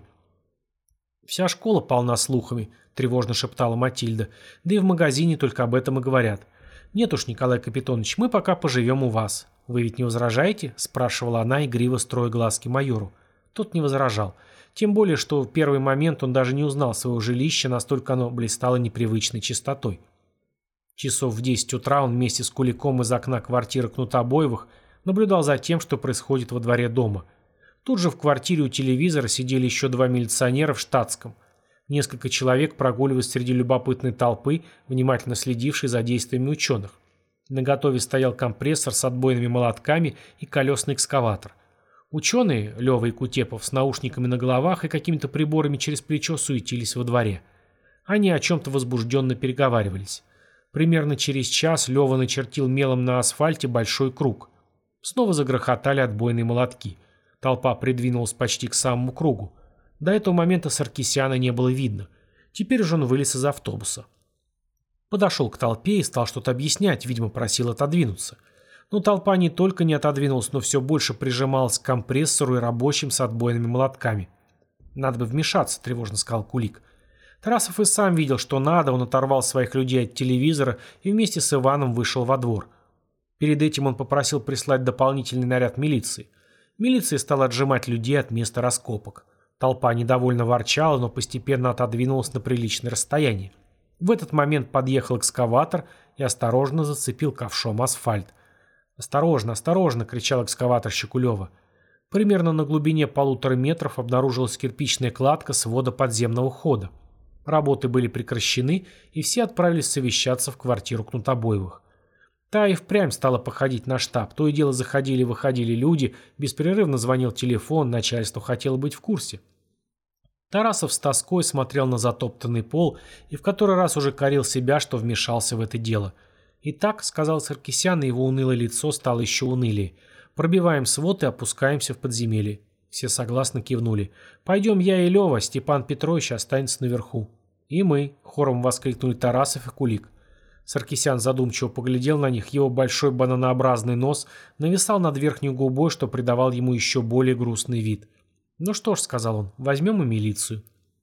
«Вся школа полна слухами», – тревожно шептала Матильда. «Да и в магазине только об этом и говорят. Нет уж, Николай Капитонович, мы пока поживем у вас. Вы ведь не возражаете?» – спрашивала она, игриво строя глазки майору. Тот не возражал. Тем более, что в первый момент он даже не узнал своего жилища, настолько оно блистало непривычной чистотой. Часов в десять утра он вместе с Куликом из окна квартиры Кнутобоевых наблюдал за тем, что происходит во дворе дома. Тут же в квартире у телевизора сидели еще два милиционера в штатском. Несколько человек прогуливались среди любопытной толпы, внимательно следившей за действиями ученых. Наготове стоял компрессор с отбойными молотками и колесный экскаватор. Ученые, Лева и Кутепов, с наушниками на головах и какими-то приборами через плечо суетились во дворе. Они о чем-то возбужденно переговаривались. Примерно через час Лёва начертил мелом на асфальте большой круг. Снова загрохотали отбойные молотки. Толпа придвинулась почти к самому кругу. До этого момента Саркисяна не было видно. Теперь же он вылез из автобуса. Подошел к толпе и стал что-то объяснять, видимо, просил отодвинуться. Но толпа не только не отодвинулась, но все больше прижималась к компрессору и рабочим с отбойными молотками. «Надо бы вмешаться», — тревожно сказал Кулик. Тарасов и сам видел, что надо, он оторвал своих людей от телевизора и вместе с Иваном вышел во двор. Перед этим он попросил прислать дополнительный наряд милиции. Милиция стала отжимать людей от места раскопок. Толпа недовольно ворчала, но постепенно отодвинулась на приличное расстояние. В этот момент подъехал экскаватор и осторожно зацепил ковшом асфальт. «Осторожно, осторожно!» — кричал экскаваторщик Лёва. Примерно на глубине полутора метров обнаружилась кирпичная кладка свода подземного хода. Работы были прекращены, и все отправились совещаться в квартиру Кнутобоевых. Та и впрямь стала походить на штаб. То и дело заходили и выходили люди, беспрерывно звонил телефон, начальство хотело быть в курсе. Тарасов с тоской смотрел на затоптанный пол и в который раз уже корил себя, что вмешался в это дело. «Итак», — сказал Саркисян, и его унылое лицо стало еще унылее, — «пробиваем свод и опускаемся в подземелье». Все согласно кивнули. «Пойдем я и Лёва, Степан Петрович останется наверху». «И мы», — хором воскликнули Тарасов и Кулик. Саркисян задумчиво поглядел на них, его большой бананообразный нос нависал над верхней губой, что придавал ему еще более грустный вид. «Ну что ж», — сказал он, — «возьмем и милицию».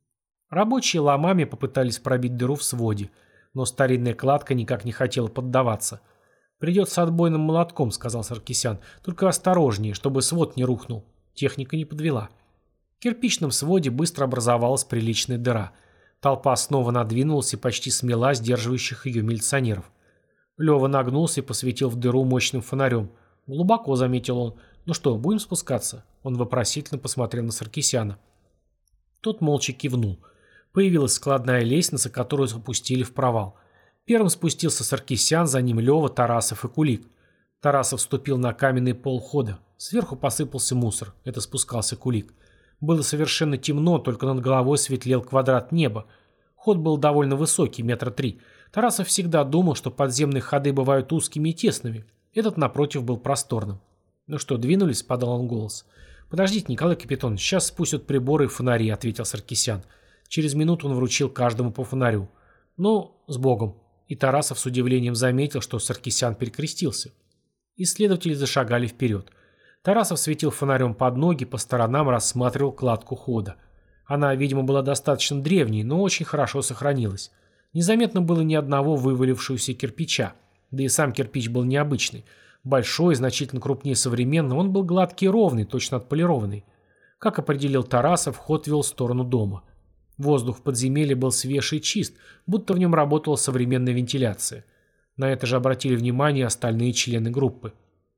Рабочие ломами попытались пробить дыру в своде, но старинная кладка никак не хотела поддаваться. «Придется отбойным молотком», — сказал Саркисян, — «только осторожнее, чтобы свод не рухнул». Техника не подвела. В кирпичном своде быстро образовалась приличная дыра. Толпа снова надвинулась и почти смела сдерживающих ее милиционеров. Лёва нагнулся и посветил в дыру мощным фонарем. «Глубоко», — заметил он. «Ну что, будем спускаться?» Он вопросительно посмотрел на Саркисяна. Тот молча кивнул. Появилась складная лестница, которую запустили в провал. Первым спустился Саркисян, за ним Лёва, Тарасов и Кулик. Тарасов вступил на каменный пол хода. Сверху посыпался мусор. Это спускался Кулик. Было совершенно темно, только над головой светлел квадрат неба. Ход был довольно высокий, метра три. Тарасов всегда думал, что подземные ходы бывают узкими и тесными. Этот, напротив, был просторным. «Ну что, двинулись?» — подал он голос. «Подождите, Николай Капитонович, сейчас спустят приборы и фонари», — ответил Саркисян. Через минуту он вручил каждому по фонарю. «Ну, с Богом!» И Тарасов с удивлением заметил, что Саркисян перекрестился. Исследователи зашагали вперед. Тарасов светил фонарем под ноги, по сторонам рассматривал кладку хода. Она, видимо, была достаточно древней, но очень хорошо сохранилась. Незаметно было ни одного вывалившегося кирпича. Да и сам кирпич был необычный. Большой, значительно крупнее современного, он был гладкий и ровный, точно отполированный. Как определил Тарасов, ход вел в сторону дома. Воздух в подземелье был свеж и чист, будто в нем работала современная вентиляция. На это же обратили внимание остальные члены группы.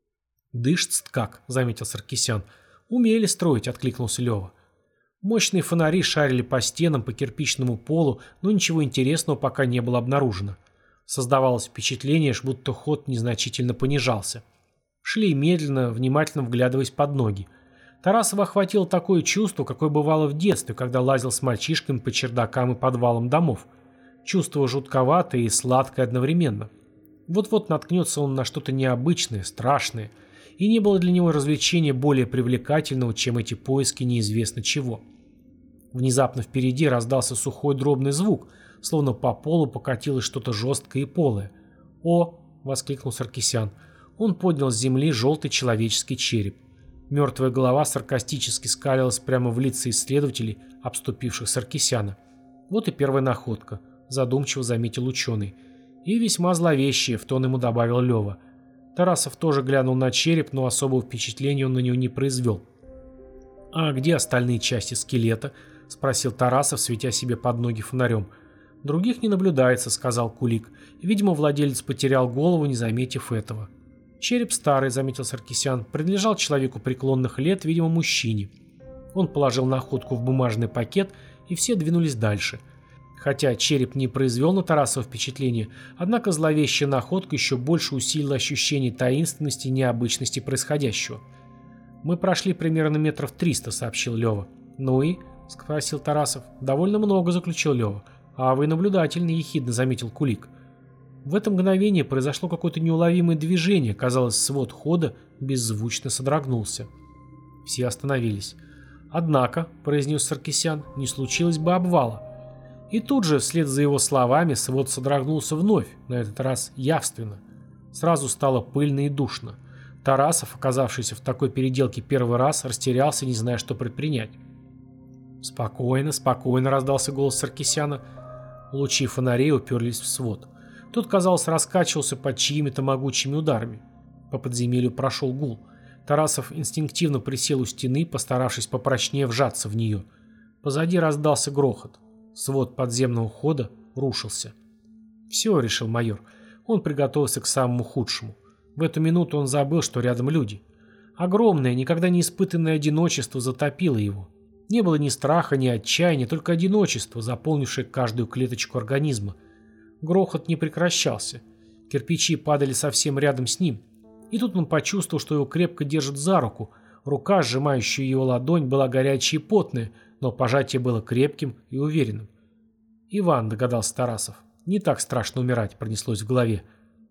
«Дышит как», — заметил Саркисян. «Умели строить», — откликнулся Лёва. Мощные фонари шарили по стенам, по кирпичному полу, но ничего интересного пока не было обнаружено. Создавалось впечатление, будто ход незначительно понижался. Шли медленно, внимательно вглядываясь под ноги. Тарасова охватило такое чувство, какое бывало в детстве, когда лазил с мальчишками по чердакам и подвалам домов. Чувство жутковатое и сладкое одновременно. Вот-вот наткнется он на что-то необычное, страшное. И не было для него развлечения более привлекательного, чем эти поиски неизвестно чего. Внезапно впереди раздался сухой дробный звук, словно по полу покатилось что-то жесткое и полое. «О!» — воскликнул Саркисян. Он поднял с земли желтый человеческий череп. Мертвая голова саркастически скалилась прямо в лица исследователей, обступивших Саркисяна. «Вот и первая находка», — задумчиво заметил ученый. «И весьма зловещая», — в тон ему добавил Лёва. Тарасов тоже глянул на череп, но особого впечатления он на него не произвел. «А где остальные части скелета?» — спросил Тарасов, светя себе под ноги фонарем. «Других не наблюдается», — сказал Кулик. Видимо, владелец потерял голову, не заметив этого. «Череп старый», — заметил Саркисян, — «принадлежал человеку преклонных лет, видимо, мужчине». Он положил находку в бумажный пакет, и все двинулись дальше. Хотя череп не произвел на Тарасова впечатления, однако зловещая находка еще больше усилила ощущение таинственности и необычности происходящего. «Мы прошли примерно метров триста», — сообщил Лёва. «Ну и?» — спросил Тарасов. «Довольно много», — заключил Лёва. «А вы наблюдательный», — ехидно заметил Кулик. В это мгновение произошло какое-то неуловимое движение, казалось, свод хода беззвучно содрогнулся. Все остановились. «Однако», — произнес Саркисян, — «не случилось бы обвала». И тут же, вслед за его словами, свод содрогнулся вновь, на этот раз явственно. Сразу стало пыльно и душно. Тарасов, оказавшийся в такой переделке первый раз, растерялся, не зная, что предпринять. «Спокойно, спокойно», — раздался голос Саркисяна. Лучи фонарей уперлись в свод. Тот, казалось, раскачивался под чьими-то могучими ударами. По подземелью прошел гул. Тарасов инстинктивно присел у стены, постаравшись попрочнее вжаться в нее. Позади раздался грохот. Свод подземного хода рушился. «Все», — решил майор. Он приготовился к самому худшему. В эту минуту он забыл, что рядом люди. Огромное, никогда не испытанное одиночество затопило его. Не было ни страха, ни отчаяния, только одиночество, заполнившее каждую клеточку организма. Грохот не прекращался. Кирпичи падали совсем рядом с ним. И тут он почувствовал, что его крепко держат за руку. Рука, сжимающая его ладонь, была горячей и потная, но пожатие было крепким и уверенным. «Иван», — догадался Тарасов. «Не так страшно умирать», — пронеслось в голове.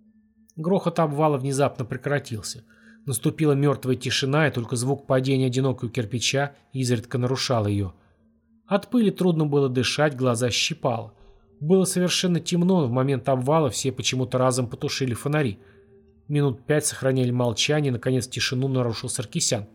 Грохот обвала внезапно прекратился. Наступила мертвая тишина, и только звук падения одинокого кирпича изредка нарушал ее. От пыли трудно было дышать, глаза щипало. Было совершенно темно, в момент обвала все почему-то разом потушили фонари. Минут пять сохраняли молчание, и, наконец, тишину нарушил Саркисян.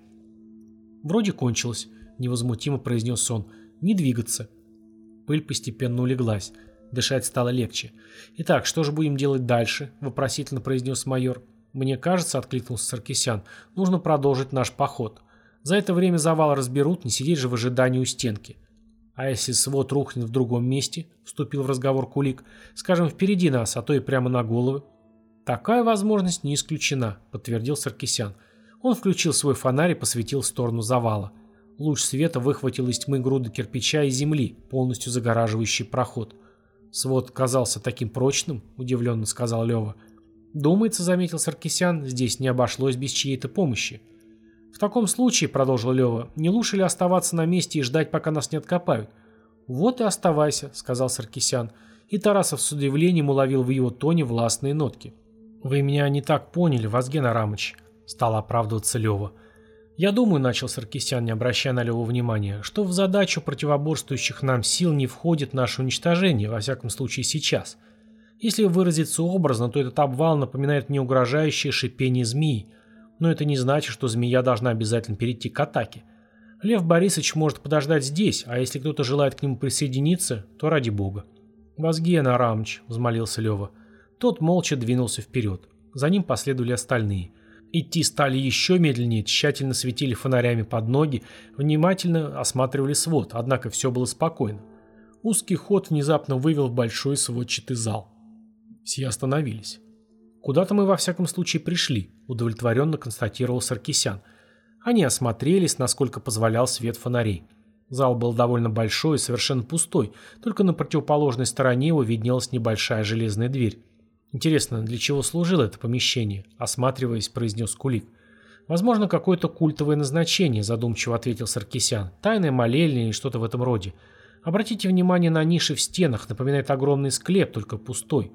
«Вроде кончилось», — невозмутимо произнес он. «Не двигаться». Пыль постепенно улеглась. Дышать стало легче. «Итак, что же будем делать дальше?» — вопросительно произнес майор. «Мне кажется», — откликнулся Саркисян, — «нужно продолжить наш поход. За это время завал разберут, не сидеть же в ожидании у стенки». «А если свод рухнет в другом месте?» — вступил в разговор Кулик. «Скажем, впереди нас, а то и прямо на головы». «Такая возможность не исключена», — подтвердил Саркисян. Он включил свой фонарь и посветил в сторону завала. Луч света выхватил из тьмы груды кирпича и земли, полностью загораживающий проход. «Свод казался таким прочным», — удивленно сказал Лева. «Думается, — заметил Саркисян, — здесь не обошлось без чьей-то помощи». «В таком случае, — продолжил Лева, — не лучше ли оставаться на месте и ждать, пока нас не откопают?» «Вот и оставайся», — сказал Саркисян, и Тарасов с удивлением уловил в его тоне властные нотки. «Вы меня не так поняли, Вазген Арамыч», — стал оправдываться Лева. «Я думаю, — начал Саркисян, не обращая на Леву внимания, — что в задачу противоборствующих нам сил не входит наше уничтожение, во всяком случае сейчас. Если выразиться образно, то этот обвал напоминает мне угрожающее шипение змеи, но это не значит, что змея должна обязательно перейти к атаке. Лев Борисович может подождать здесь, а если кто-то желает к нему присоединиться, то ради бога». «Вазген Арамыч», — взмолился Лева. Тот молча двинулся вперед. За ним последовали остальные. Идти стали еще медленнее, тщательно светили фонарями под ноги, внимательно осматривали свод, однако все было спокойно. Узкий ход внезапно вывел в большой сводчатый зал. Все остановились. «Куда-то мы во всяком случае пришли», — удовлетворенно констатировал Саркисян. Они осмотрелись, насколько позволял свет фонарей. Зал был довольно большой и совершенно пустой, только на противоположной стороне его виднелась небольшая железная дверь. «Интересно, для чего служило это помещение?» — осматриваясь, произнес Кулик. «Возможно, какое-то культовое назначение», — задумчиво ответил Саркисян. «Тайная молельня или что-то в этом роде. Обратите внимание на ниши в стенах, напоминает огромный склеп, только пустой».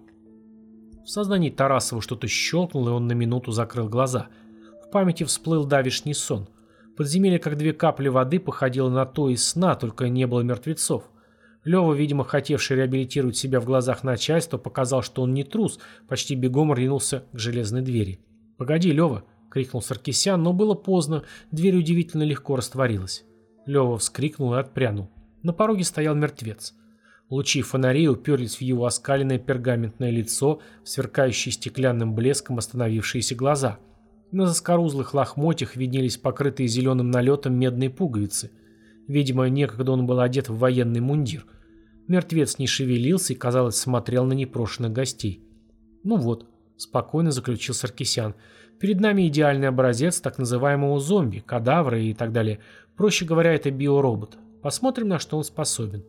В сознании Тарасова что-то щелкнуло, и он на минуту закрыл глаза. В памяти всплыл давишний сон. Подземелье, как две капли воды, походило на то из сна, только не было мертвецов. Лева, видимо, хотевший реабилитировать себя в глазах начальства, показал, что он не трус, почти бегом ринулся к железной двери. «Погоди, Лева!» — крикнул Саркисян, но было поздно, дверь удивительно легко растворилась. Лева вскрикнул и отпрянул. На пороге стоял мертвец. Лучи фонарей уперлись в его оскаленное пергаментное лицо, в сверкающие стеклянным блеском остановившиеся глаза. На заскорузлых лохмотьях виднелись покрытые зеленым налетом медные пуговицы. Видимо, некогда он был одет в военный мундир. Мертвец не шевелился и, казалось, смотрел на непрошенных гостей. «Ну вот», — спокойно заключил Саркисян, — «перед нами идеальный образец так называемого зомби, кадавра и так далее. Проще говоря, это биоробот. Посмотрим, на что он способен».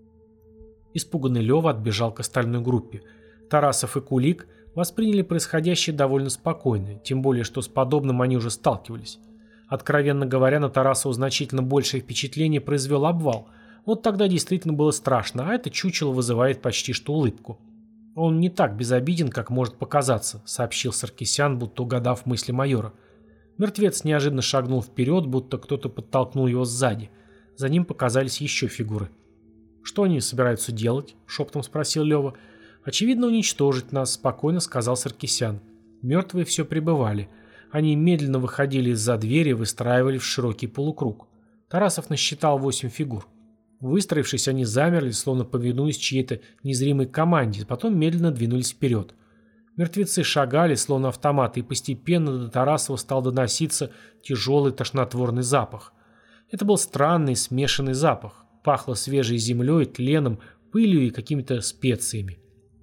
Испуганный Лева отбежал к остальной группе. Тарасов и Кулик восприняли происходящее довольно спокойно, тем более, что с подобным они уже сталкивались. Откровенно говоря, на Тарасова значительно большее впечатление произвел обвал. Вот тогда действительно было страшно, а это чучело вызывает почти что улыбку. «Он не так безобиден, как может показаться», — сообщил Саркисян, будто угадав мысли майора. Мертвец неожиданно шагнул вперед, будто кто-то подтолкнул его сзади. За ним показались еще фигуры. «Что они собираются делать?» — шептом спросил Лева. «Очевидно, уничтожить нас», — спокойно сказал Саркисян. Мертвые все прибывали. Они медленно выходили из-за двери и выстраивались в широкий полукруг. Тарасов насчитал восемь фигур. Выстроившись, они замерли, словно повинуясь чьей-то незримой команде, потом медленно двинулись вперед. Мертвецы шагали, словно автоматы, и постепенно до Тарасова стал доноситься тяжелый тошнотворный запах. Это был странный смешанный запах. Пахло свежей землей, тленом, пылью и какими-то специями.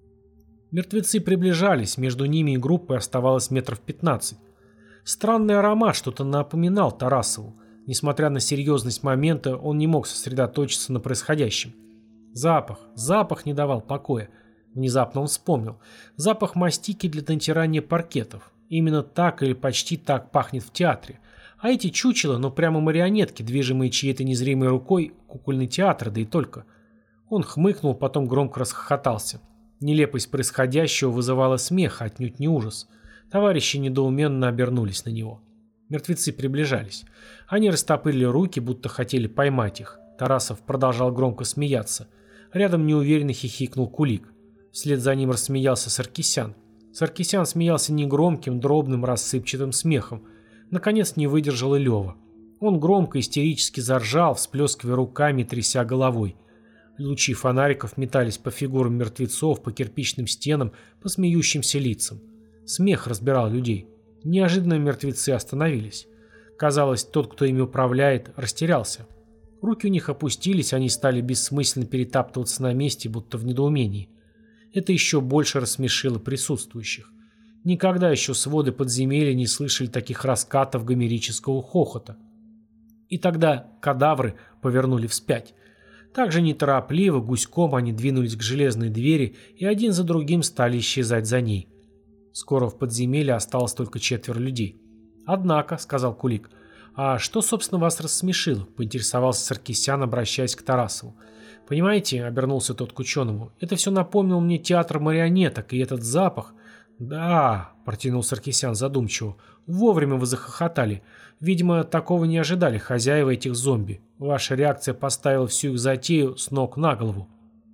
Мертвецы приближались, между ними и группой оставалось метров пятнадцать. Странный аромат что-то напоминал Тарасову. Несмотря на серьезность момента, он не мог сосредоточиться на происходящем. Запах, запах не давал покоя. Внезапно он вспомнил. Запах мастики для натирания паркетов. Именно так или почти так пахнет в театре. А эти чучела, ну прямо марионетки, движимые чьей-то незримой рукой, кукольный театр, да и только. Он хмыкнул, потом громко расхохотался. Нелепость происходящего вызывала смех, а отнюдь не ужас. Товарищи недоуменно обернулись на него. Мертвецы приближались. Они растопырили руки, будто хотели поймать их. Тарасов продолжал громко смеяться. Рядом неуверенно хихикнул Кулик. Вслед за ним рассмеялся Саркисян. Саркисян смеялся негромким, дробным, рассыпчатым смехом. Наконец не выдержал и Лева. Он громко, истерически заржал, всплескивая руками и тряся головой. Лучи фонариков метались по фигурам мертвецов, по кирпичным стенам, по смеющимся лицам. Смех разбирал людей. Неожиданно мертвецы остановились. Казалось, тот, кто ими управляет, растерялся. Руки у них опустились, они стали бессмысленно перетаптываться на месте, будто в недоумении. Это еще больше рассмешило присутствующих. Никогда еще своды подземелья не слышали таких раскатов гомерического хохота. И тогда кадавры повернули вспять. Так же неторопливо, гуськом они двинулись к железной двери и один за другим стали исчезать за ней. Скоро в подземелье осталось только четверо людей. «Однако», — сказал Кулик, — «а что, собственно, вас рассмешило?» — поинтересовался Саркисян, обращаясь к Тарасову. «Понимаете», — обернулся тот к ученому, — «это все напомнил мне театр марионеток, и этот запах...» «Да», — протянул Саркисян задумчиво, — «вовремя вы захохотали. Видимо, такого не ожидали хозяева этих зомби. Ваша реакция поставила всю их затею с ног на голову».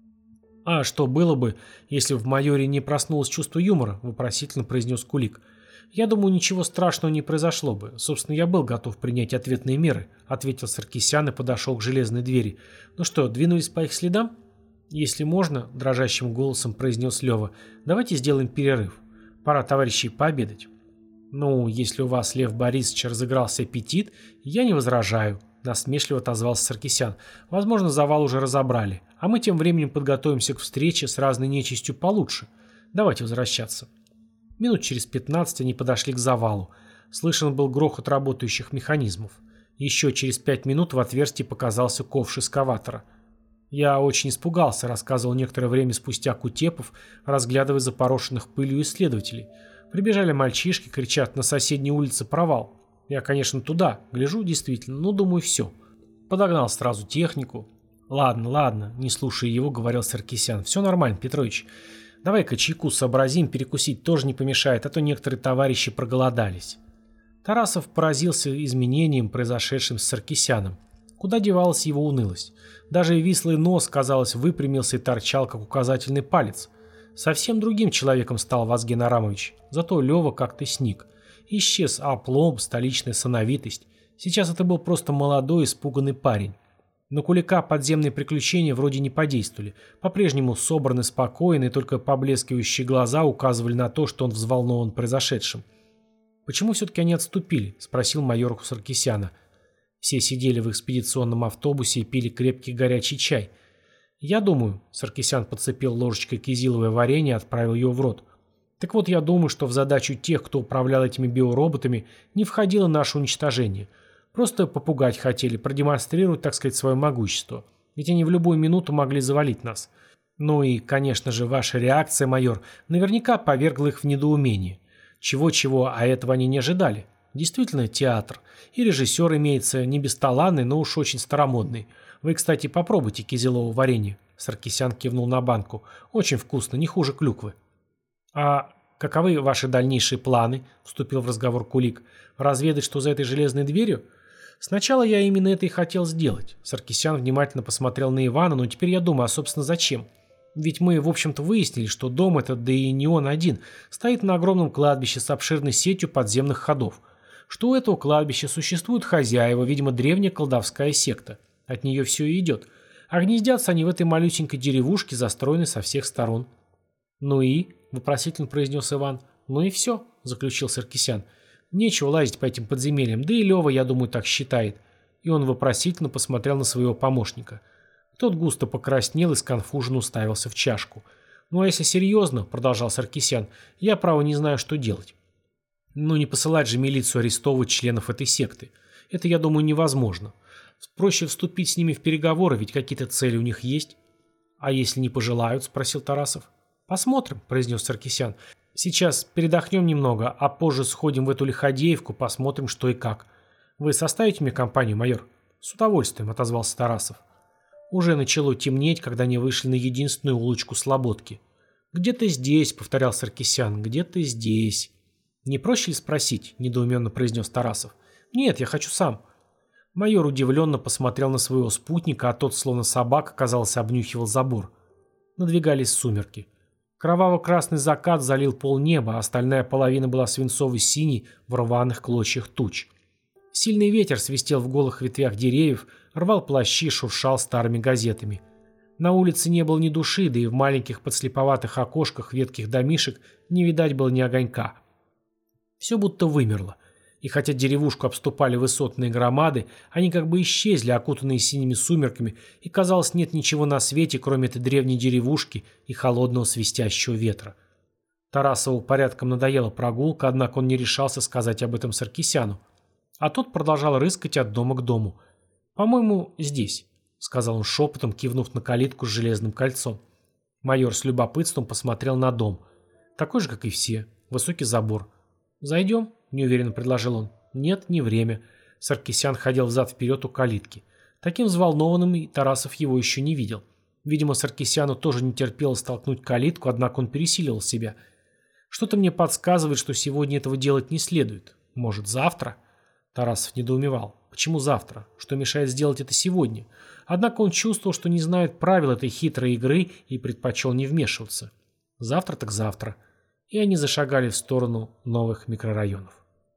«А что было бы, если в майоре не проснулось чувство юмора?» — вопросительно произнес Кулик. «Я думаю, ничего страшного не произошло бы. Собственно, я был готов принять ответные меры», — ответил Саркисян и подошел к железной двери. «Ну что, двинулись по их следам?» «Если можно», — дрожащим голосом произнес Лева, — «давайте сделаем перерыв. Пора, товарищи, пообедать». «Ну, если у вас, Лев Борисович, разыгрался аппетит, я не возражаю», — насмешливо отозвался Саркисян. «Возможно, завал уже разобрали, а мы тем временем подготовимся к встрече с разной нечистью получше. Давайте возвращаться». Минут через пятнадцать они подошли к завалу. Слышен был грохот работающих механизмов. Еще через пять минут в отверстии показался ковш эскаватора. «Я очень испугался», — рассказывал некоторое время спустя Кутепов, разглядывая запорошенных пылью исследователей. «Прибежали мальчишки, кричат, на соседней улице провал. Я, конечно, туда, гляжу, действительно, ну, думаю, все. Подогнал сразу технику». «Ладно, ладно», — не слушая его, говорил Саркисян. «Все нормально, Петрович. Давай-ка чайку сообразим, перекусить тоже не помешает, а то некоторые товарищи проголодались». Тарасов поразился изменением, произошедшим с Саркисяном. Куда девалась его унылость? Даже вислый нос, казалось, выпрямился и торчал, как указательный палец. Совсем другим человеком стал Вазген Арамович. Зато Лева как-то сник. Исчез опломб, столичная сановитость. Сейчас это был просто молодой, испуганный парень. На Кулика подземные приключения вроде не подействовали. По-прежнему собраны, спокойны, и только поблескивающие глаза указывали на то, что он взволнован произошедшим. «Почему все-таки они отступили?» – спросил майор Саркисяна. Все сидели в экспедиционном автобусе и пили крепкий горячий чай. «Я думаю», — Саркисян подцепил ложечкой кизиловое варенье и отправил его в рот. «Так вот, я думаю, что в задачу тех, кто управлял этими биороботами, не входило наше уничтожение. Просто попугать хотели, продемонстрировать, так сказать, свое могущество. Ведь они в любую минуту могли завалить нас. Ну и, конечно же, ваша реакция, майор, наверняка повергла их в недоумение. Чего-чего, а этого они не ожидали. Действительно театр. И режиссер имеется не бесталанный, но уж очень старомодный. Вы, кстати, попробуйте кизилового варенья. Саркисян кивнул на банку. «Очень вкусно, не хуже клюквы». «А каковы ваши дальнейшие планы?» – вступил в разговор Кулик. «Разведать, что за этой железной дверью?» «Сначала я именно это и хотел сделать». Саркисян внимательно посмотрел на Ивана, но теперь я думаю, а собственно зачем? Ведь мы, в общем-то, выяснили, что дом этот, да и не он один, стоит на огромном кладбище с обширной сетью подземных ходов. Что у этого кладбища существуют хозяева, видимо, древняя колдовская секта. От нее все и идет. А гнездятся они в этой малюсенькой деревушке, застроенной со всех сторон. «Ну и?» – вопросительно произнес Иван. «Ну и все», – заключил Саркисян. «Нечего лазить по этим подземельям, да и Лева, я думаю, так считает». И он вопросительно посмотрел на своего помощника. Тот густо покраснел и сконфуженно уставился в чашку. «Ну а если серьезно, — продолжал Саркисян, — я, право, не знаю, что делать. Ну не посылать же милицию арестовывать членов этой секты. Это, я думаю, невозможно. Проще вступить с ними в переговоры, ведь какие-то цели у них есть». «А если не пожелают?» — спросил Тарасов. «Посмотрим», — произнес Саркисян. «Сейчас передохнем немного, а позже сходим в эту Лиходеевку, посмотрим, что и как. Вы составите мне компанию, майор?» «С удовольствием», — отозвался Тарасов. Уже начало темнеть, когда они вышли на единственную улочку Слободки. «Где-то здесь», — повторял Саркисян, — «где-то здесь». «Не проще ли спросить?» — недоуменно произнес Тарасов. «Нет, я хочу сам». Майор удивленно посмотрел на своего спутника, а тот, словно собака, казалось, обнюхивал забор. Надвигались сумерки. Кроваво-красный закат залил полнеба, а остальная половина была свинцово-синей в рваных клочьях туч. Сильный ветер свистел в голых ветвях деревьев, рвал плащи, шуршал старыми газетами. На улице не было ни души, да и в маленьких подслеповатых окошках ветких домишек не видать было ни огонька. Все будто вымерло. И хотя деревушку обступали высотные громады, они как бы исчезли, окутанные синими сумерками, и, казалось, нет ничего на свете, кроме этой древней деревушки и холодного свистящего ветра. Тарасову порядком надоела прогулка, однако он не решался сказать об этом Саркисяну. А тот продолжал рыскать от дома к дому. «По-моему, здесь», — сказал он шепотом, кивнув на калитку с железным кольцом. Майор с любопытством посмотрел на дом. Такой же, как и все. Высокий забор. «Зайдем?» — неуверенно предложил он. «Нет, не время». Саркисян ходил взад-вперед у калитки. Таким взволнованным и Тарасов его еще не видел. Видимо, Саркисяну тоже не терпелось толкнуть калитку, однако он пересиливал себя. «Что-то мне подсказывает, что сегодня этого делать не следует. Может, завтра?» Тарасов недоумевал. Почему завтра? Что мешает сделать это сегодня? Однако он чувствовал, что не знает правил этой хитрой игры и предпочел не вмешиваться. Завтра так завтра. И они зашагали в сторону новых микрорайонов.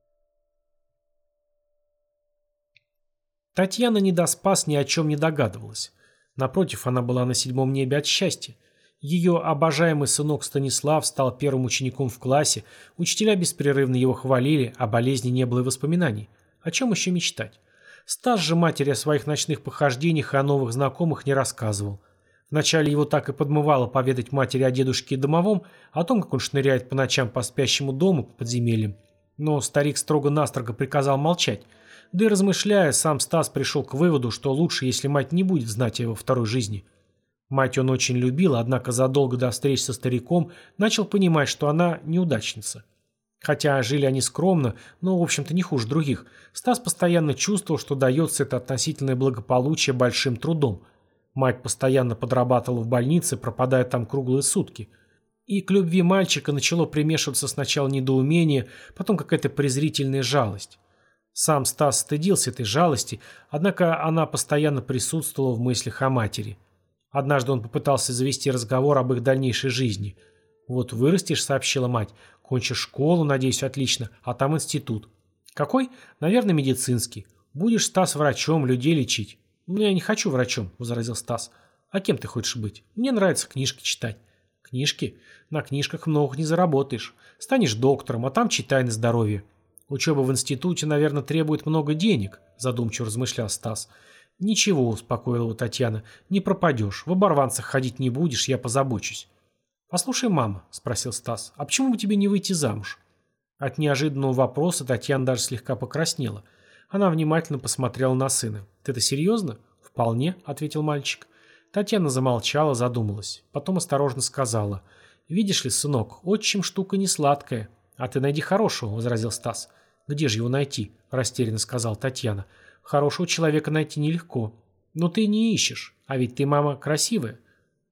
Татьяна Недоспас ни о чем не догадывалась. Напротив, она была на седьмом небе от счастья. Ее обожаемый сынок Станислав стал первым учеником в классе, учителя беспрерывно его хвалили, о болезни не было и воспоминаний. О чем еще мечтать? Стас же матери о своих ночных похождениях и о новых знакомых не рассказывал. Вначале его так и подмывало поведать матери о дедушке и домовом, о том, как он шныряет по ночам по спящему дому, по подземельям. Но старик строго-настрого приказал молчать. Да и размышляя, сам Стас пришел к выводу, что лучше, если мать не будет знать о его второй жизни. Мать он очень любил, однако задолго до встреч со стариком начал понимать, что она неудачница. Хотя жили они скромно, но, в общем-то, не хуже других, Стас постоянно чувствовал, что дается это относительное благополучие большим трудом. Мать постоянно подрабатывала в больнице, пропадая там круглые сутки. И к любви мальчика начало примешиваться сначала недоумение, потом какая-то презрительная жалость. Сам Стас стыдился этой жалости, однако она постоянно присутствовала в мыслях о матери. Однажды он попытался завести разговор об их дальнейшей жизни. «Вот вырастешь», — сообщила мать, — «кончишь школу, надеюсь, отлично, а там институт». «Какой? Наверное, медицинский. Будешь, Стас, врачом, людей лечить». «Ну, я не хочу врачом», — возразил Стас. «А кем ты хочешь быть? Мне нравится книжки читать». «Книжки? На книжках много не заработаешь. Станешь доктором, а там читай на здоровье». «Учеба в институте, наверное, требует много денег», — задумчиво размышлял Стас. «Ничего», — успокоила его Татьяна, — «не пропадешь. В оборванцах ходить не будешь, я позабочусь». «Послушай, мама», — спросил Стас, — «а почему бы тебе не выйти замуж?» От неожиданного вопроса Татьяна даже слегка покраснела. Она внимательно посмотрела на сына. «Ты это серьезно?» «Вполне», — ответил мальчик. Татьяна замолчала, задумалась. Потом осторожно сказала. «Видишь ли, сынок, отчим штука не сладкая». «А ты найди хорошего», — возразил Стас. «Где же его найти?» — растерянно сказала Татьяна. «Хорошего человека найти нелегко». «Но ты не ищешь. А ведь ты, мама, красивая».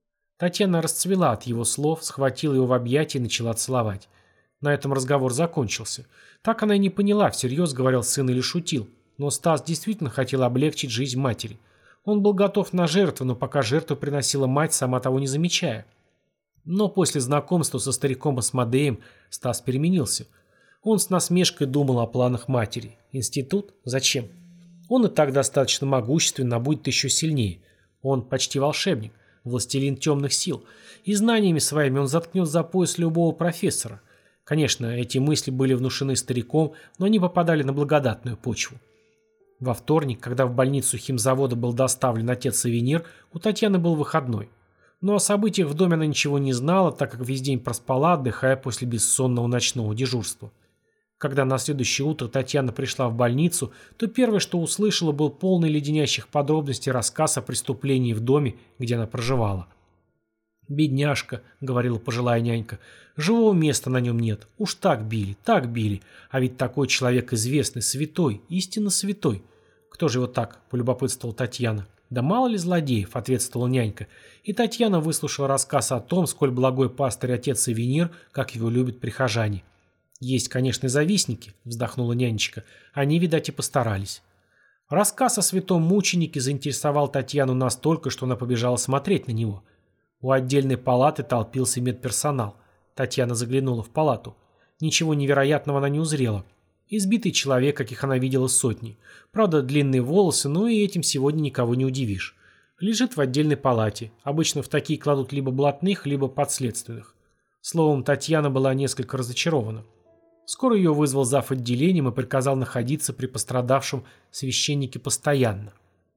Татьяна расцвела от его слов, схватила его в объятия и начала целовать. На этом разговор закончился. Так она и не поняла, всерьез говорил сын или шутил. Но Стас действительно хотел облегчить жизнь матери. Он был готов на жертву, но пока жертву приносила мать, сама того не замечая. Но после знакомства со стариком Асмодеем Стас переменился. Он с насмешкой думал о планах матери. Институт? Зачем? Он и так достаточно могуществен, а будет еще сильнее. Он почти волшебник, властелин темных сил. И знаниями своими он заткнет за пояс любого профессора. Конечно, эти мысли были внушены стариком, но они попадали на благодатную почву. Во вторник, когда в больницу химзавода был доставлен отец-сувенир, у Татьяны был выходной. Но о событиях в доме она ничего не знала, так как весь день проспала, отдыхая после бессонного ночного дежурства. Когда на следующее утро Татьяна пришла в больницу, то первое, что услышала, был полный леденящих подробностей рассказ о преступлении в доме, где она проживала. «Бедняжка», — говорила пожилая нянька, — «живого места на нем нет. Уж так били, так били. А ведь такой человек известный, святой, истинно святой». «Кто же его так?» — полюбопытствовала Татьяна. «Да мало ли злодеев», — ответствовала нянька. И Татьяна выслушала рассказ о том, сколь благой пастырь отец Савинир, как его любят прихожане. «Есть, конечно, и завистники», — вздохнула нянечка. «Они, видать, и постарались». Рассказ о святом мученике заинтересовал Татьяну настолько, что она побежала смотреть на него. У отдельной палаты толпился медперсонал. Татьяна заглянула в палату. Ничего невероятного она не узрела. Избитый человек, каких она видела сотни. Правда, длинные волосы, но и этим сегодня никого не удивишь. Лежит в отдельной палате. Обычно в такие кладут либо блатных, либо подследственных. Словом, Татьяна была несколько разочарована. Скоро ее вызвал зав. Отделением и приказал находиться при пострадавшем священнике постоянно.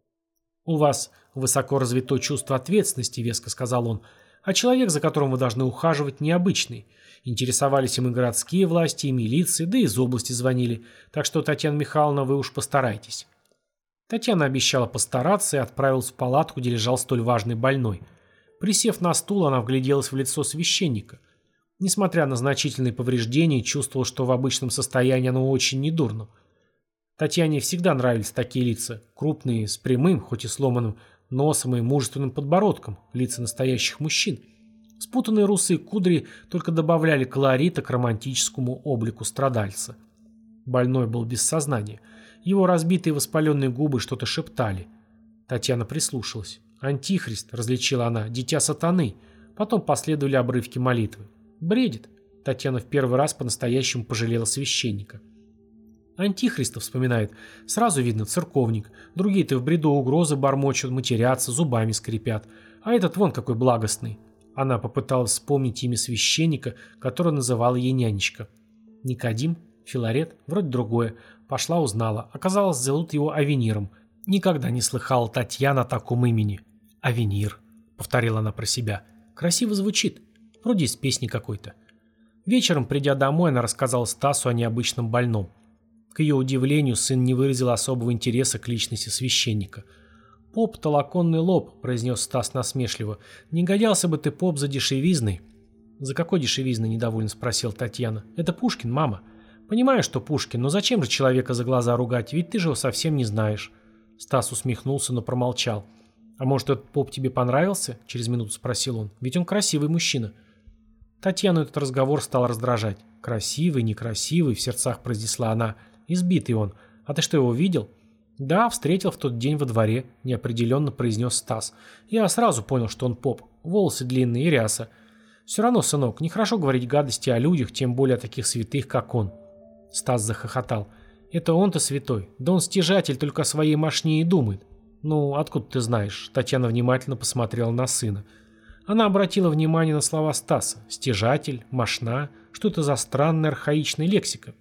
«У вас высоко развито чувство ответственности», — веско сказал он, «а человек, за которым вы должны ухаживать, необычный. Интересовались им и городские власти, и милиции, да и из области звонили. Так что, Татьяна Михайловна, вы уж постарайтесь». Татьяна обещала постараться и отправилась в палату, где лежал столь важный больной. Присев на стул, она вгляделась в лицо священника. Несмотря на значительные повреждения, чувствовала, что в обычном состоянии оно очень недурно. Татьяне всегда нравились такие лица, крупные, с прямым, хоть и сломанным, носом и мужественным подбородком, лица настоящих мужчин. Спутанные русые кудри только добавляли колорита к романтическому облику страдальца. Больной был без сознания. Его разбитые воспаленные губы что-то шептали. Татьяна прислушалась. «Антихрист», — различила она, — «дитя сатаны». Потом последовали обрывки молитвы. «Бредит». Татьяна в первый раз по-настоящему пожалела священника. Антихриста вспоминает. Сразу видно, церковник. Другие-то в бреду угрозы бормочут, матерятся, зубами скрипят. А этот вон какой благостный. Она попыталась вспомнить имя священника, которое называла ей нянечка. Никодим? Филарет? Вроде другое. Пошла, узнала. Оказалось, зовут его Авениром. Никогда не слыхала Татьяна о таком имени. Авенир, повторила она про себя. Красиво звучит. Вроде из песни какой-то. Вечером, придя домой, она рассказала Стасу о необычном больном. К ее удивлению, сын не выразил особого интереса к личности священника. «Поп-то лаконный лоб», — произнес Стас насмешливо. «Не годился бы ты, поп, за дешевизной». «За какой дешевизной?» — недовольно спросила Татьяна. «Это Пушкин, мама». «Понимаю, что Пушкин, но зачем же человека за глаза ругать, ведь ты же его совсем не знаешь». Стас усмехнулся, но промолчал. «А может, этот поп тебе понравился?» — через минуту спросил он. «Ведь он красивый мужчина». Татьяну этот разговор стал раздражать. «Красивый, некрасивый», — в сердцах произнесла она. «Избитый он. А ты что, его видел?» «Да, встретил в тот день во дворе», — неопределенно произнес Стас. «Я сразу понял, что он поп. Волосы длинные и ряса. Все равно, сынок, нехорошо говорить гадости о людях, тем более о таких святых, как он». Стас захохотал. «Это он-то святой. Да он стяжатель, только о своей мошне и думает». «Ну, откуда ты знаешь?» Татьяна внимательно посмотрела на сына. Она обратила внимание на слова Стаса. «Стяжатель», «мошна». Что это за странная архаичная лексика?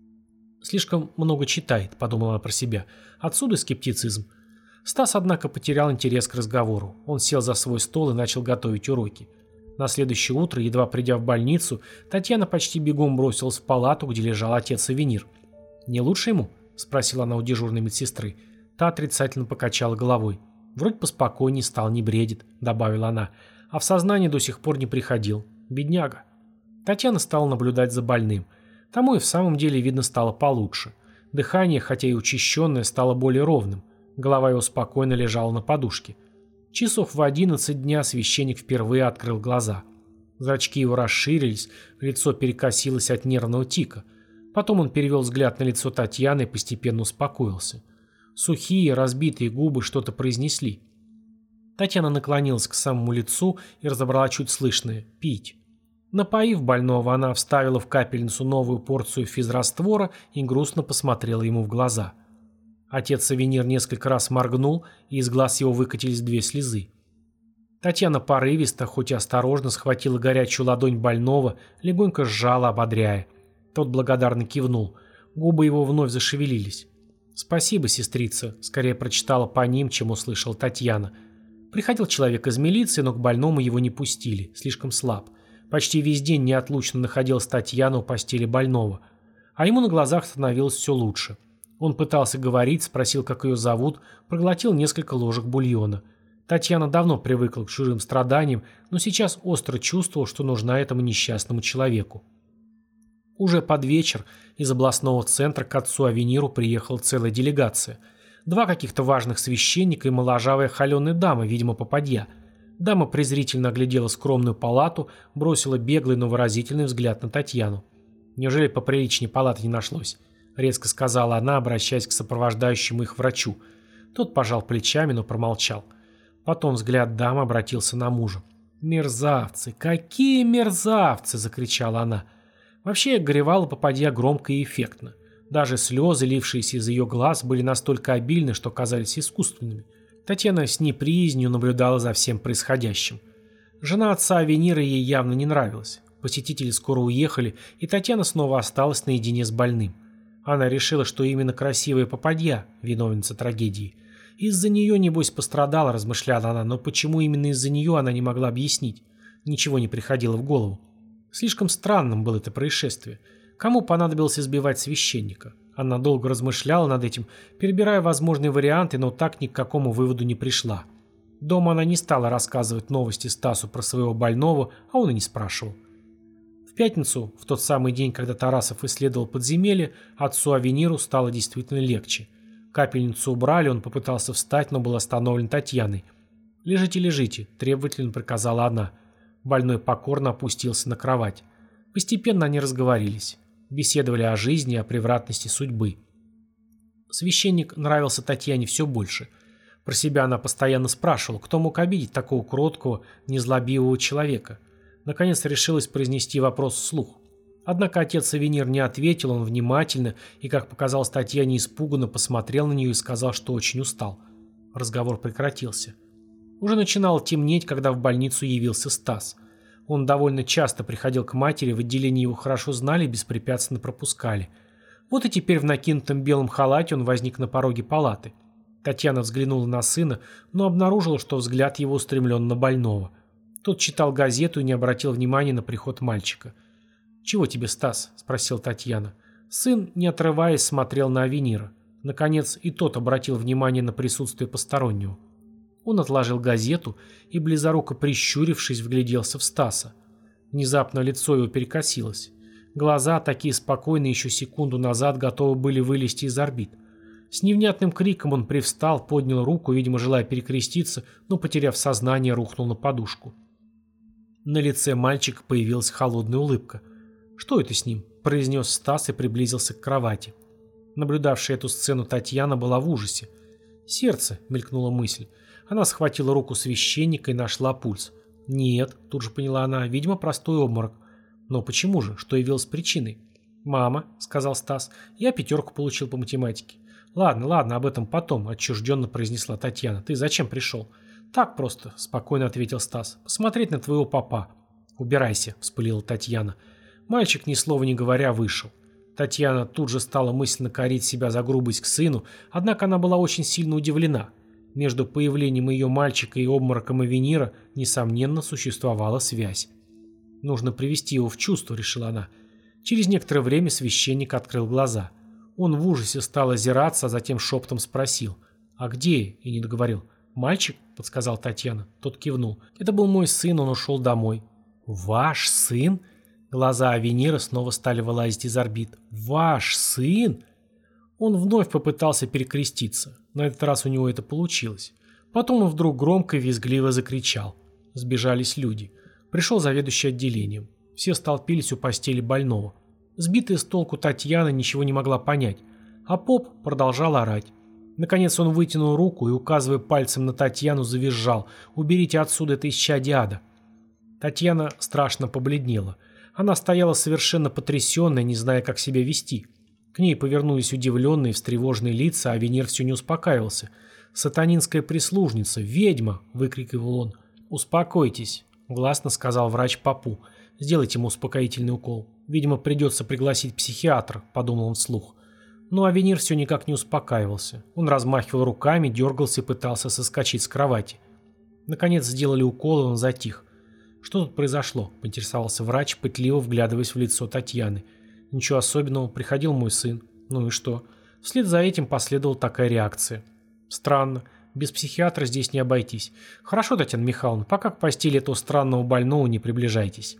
«Слишком много читает», — подумала она про себя. Отсюда скептицизм. Стас, однако, потерял интерес к разговору. Он сел за свой стол и начал готовить уроки. На следующее утро, едва придя в больницу, Татьяна почти бегом бросилась в палату, где лежал отец Авенир. «Не лучше ему?» — спросила она у дежурной медсестры. Та отрицательно покачала головой. «Вроде поспокойнее стал, не бредит», — добавила она. «А в сознание до сих пор не приходил. Бедняга». Татьяна стала наблюдать за больным. Тому и в самом деле, видно, стало получше. Дыхание, хотя и учащенное, стало более ровным. Голова его спокойно лежала на подушке. Часов в одиннадцать дня священник впервые открыл глаза. Зрачки его расширились, лицо перекосилось от нервного тика. Потом он перевел взгляд на лицо Татьяны и постепенно успокоился. Сухие, разбитые губы что-то произнесли. Татьяна наклонилась к самому лицу и разобрала чуть слышное «пить». Напоив больного, она вставила в капельницу новую порцию физраствора и грустно посмотрела ему в глаза. Отец Авенир несколько раз моргнул, и из глаз его выкатились две слезы. Татьяна порывисто, хоть и осторожно, схватила горячую ладонь больного, легонько сжала, ободряя. Тот благодарно кивнул. Губы его вновь зашевелились. «Спасибо, сестрица», — скорее прочитала по ним, чем услышала Татьяна. Приходил человек из милиции, но к больному его не пустили, слишком слаб. Почти весь день неотлучно находилась Татьяна у постели больного. А ему на глазах становилось все лучше. Он пытался говорить, спросил, как ее зовут, проглотил несколько ложек бульона. Татьяна давно привыкла к чужим страданиям, но сейчас остро чувствовала, что нужна этому несчастному человеку. Уже под вечер из областного центра к отцу Авениру приехала целая делегация. Два каких-то важных священника и моложавая холеная дама, видимо, попадья. Дама презрительно оглядела скромную палату, бросила беглый, но выразительный взгляд на Татьяну. «Неужели поприличнее палаты не нашлось?» — резко сказала она, обращаясь к сопровождающему их врачу. Тот пожал плечами, но промолчал. Потом взгляд дамы обратился на мужа. «Мерзавцы! Какие мерзавцы!» — закричала она. Вообще горевала попадья громко и эффектно. Даже слезы, лившиеся из ее глаз, были настолько обильны, что казались искусственными. Татьяна с неприязнью наблюдала за всем происходящим. Жена отца Авенира ей явно не нравилась. Посетители скоро уехали, и Татьяна снова осталась наедине с больным. Она решила, что именно красивая попадья – виновница трагедии. Из-за нее, небось, пострадала, размышляла она, но почему именно из-за нее она не могла объяснить? Ничего не приходило в голову. Слишком странным было это происшествие. Кому понадобилось избивать священника? Она долго размышляла над этим, перебирая возможные варианты, но так ни к какому выводу не пришла. Дома она не стала рассказывать новости Стасу про своего больного, а он и не спрашивал. В пятницу, в тот самый день, когда Тарасов исследовал подземелье, отцу Авениру стало действительно легче. Капельницу убрали, он попытался встать, но был остановлен Татьяной. «Лежите, лежите», – требовательно приказала она. Больной покорно опустился на кровать. Постепенно они разговорились. Беседовали о жизни, о превратности судьбы. Священник нравился Татьяне все больше. Про себя она постоянно спрашивала, кто мог обидеть такого кроткого, незлобивого человека. Наконец решилась произнести вопрос вслух. Однако отец Авенир не ответил, он внимательно и, как показалось Татьяне, испуганно посмотрел на нее и сказал, что очень устал. Разговор прекратился. Уже начинало темнеть, когда в больницу явился Стас. Он довольно часто приходил к матери, в отделении его хорошо знали и беспрепятственно пропускали. Вот и теперь в накинутом белом халате он возник на пороге палаты. Татьяна взглянула на сына, но обнаружила, что взгляд его устремлен на больного. Тот читал газету и не обратил внимания на приход мальчика. «Чего тебе, Стас?» – спросила Татьяна. Сын, не отрываясь, смотрел на Авенира. Наконец и тот обратил внимание на присутствие постороннего. Он отложил газету и, близоруко прищурившись, вгляделся в Стаса. Внезапно лицо его перекосилось. Глаза, такие спокойные еще секунду назад, готовы были вылезти из орбит. С невнятным криком он привстал, поднял руку, видимо, желая перекреститься, но, потеряв сознание, рухнул на подушку. На лице мальчика появилась холодная улыбка. «Что это с ним?» – произнес Стас и приблизился к кровати. Наблюдавшая эту сцену Татьяна была в ужасе. «Сердце», – мелькнула мысль. Она схватила руку священника и нашла пульс. «Нет», – тут же поняла она, – «видимо, простой обморок». «Но почему же? Что явилось причиной?» «Мама», – сказал Стас, – «я пятерку получил по математике». «Ладно, ладно, об этом потом», – отчужденно произнесла Татьяна. «Ты зачем пришел?» «Так просто», – спокойно ответил Стас. «Посмотреть на твоего папа». «Убирайся», – вспылила Татьяна. Мальчик, ни слова не говоря, вышел. Татьяна тут же стала мысленно корить себя за грубость к сыну, однако она была очень сильно удивлена. Между появлением ее мальчика и обмороком Авенира, несомненно, существовала связь. «Нужно привести его в чувство», — решила она. Через некоторое время священник открыл глаза. Он в ужасе стал озираться, а затем шепотом спросил: «А где?» И не договорил. «Мальчик?» — подсказал Татьяна. Тот кивнул. «Это был мой сын, он ушел домой». «Ваш сын?» Глаза Авенира снова стали вылазить из орбит. «Ваш сын?» Он вновь попытался перекреститься. На этот раз у него это получилось. Потом он вдруг громко и визгливо закричал. Сбежались люди. Пришел заведующий отделением. Все столпились у постели больного. Сбитая с толку Татьяна ничего не могла понять, а поп продолжал орать. Наконец он вытянул руку и, указывая пальцем на Татьяну, завизжал: «Уберите отсюда это исчадие ада!» Татьяна страшно побледнела. Она стояла совершенно потрясенная, не зная, как себя вести. К ней повернулись удивленные, встревоженные лица, а Венер все не успокаивался. «Сатанинская прислужница! Ведьма!» — выкрикивал он. «Успокойтесь», — властно сказал врач попу. «Сделайте ему успокоительный укол. Видимо, придется пригласить психиатра», — подумал он вслух. Ну а Венер все никак не успокаивался. Он размахивал руками, дергался и пытался соскочить с кровати. Наконец сделали укол, и он затих. «Что тут произошло?» — поинтересовался врач, пытливо вглядываясь в лицо Татьяны. «Ничего особенного. Приходил мой сын. Ну и что?» Вслед за этим последовала такая реакция. «Странно. Без психиатра здесь не обойтись. Хорошо, Татьяна Михайловна, пока к постели этого странного больного не приближайтесь».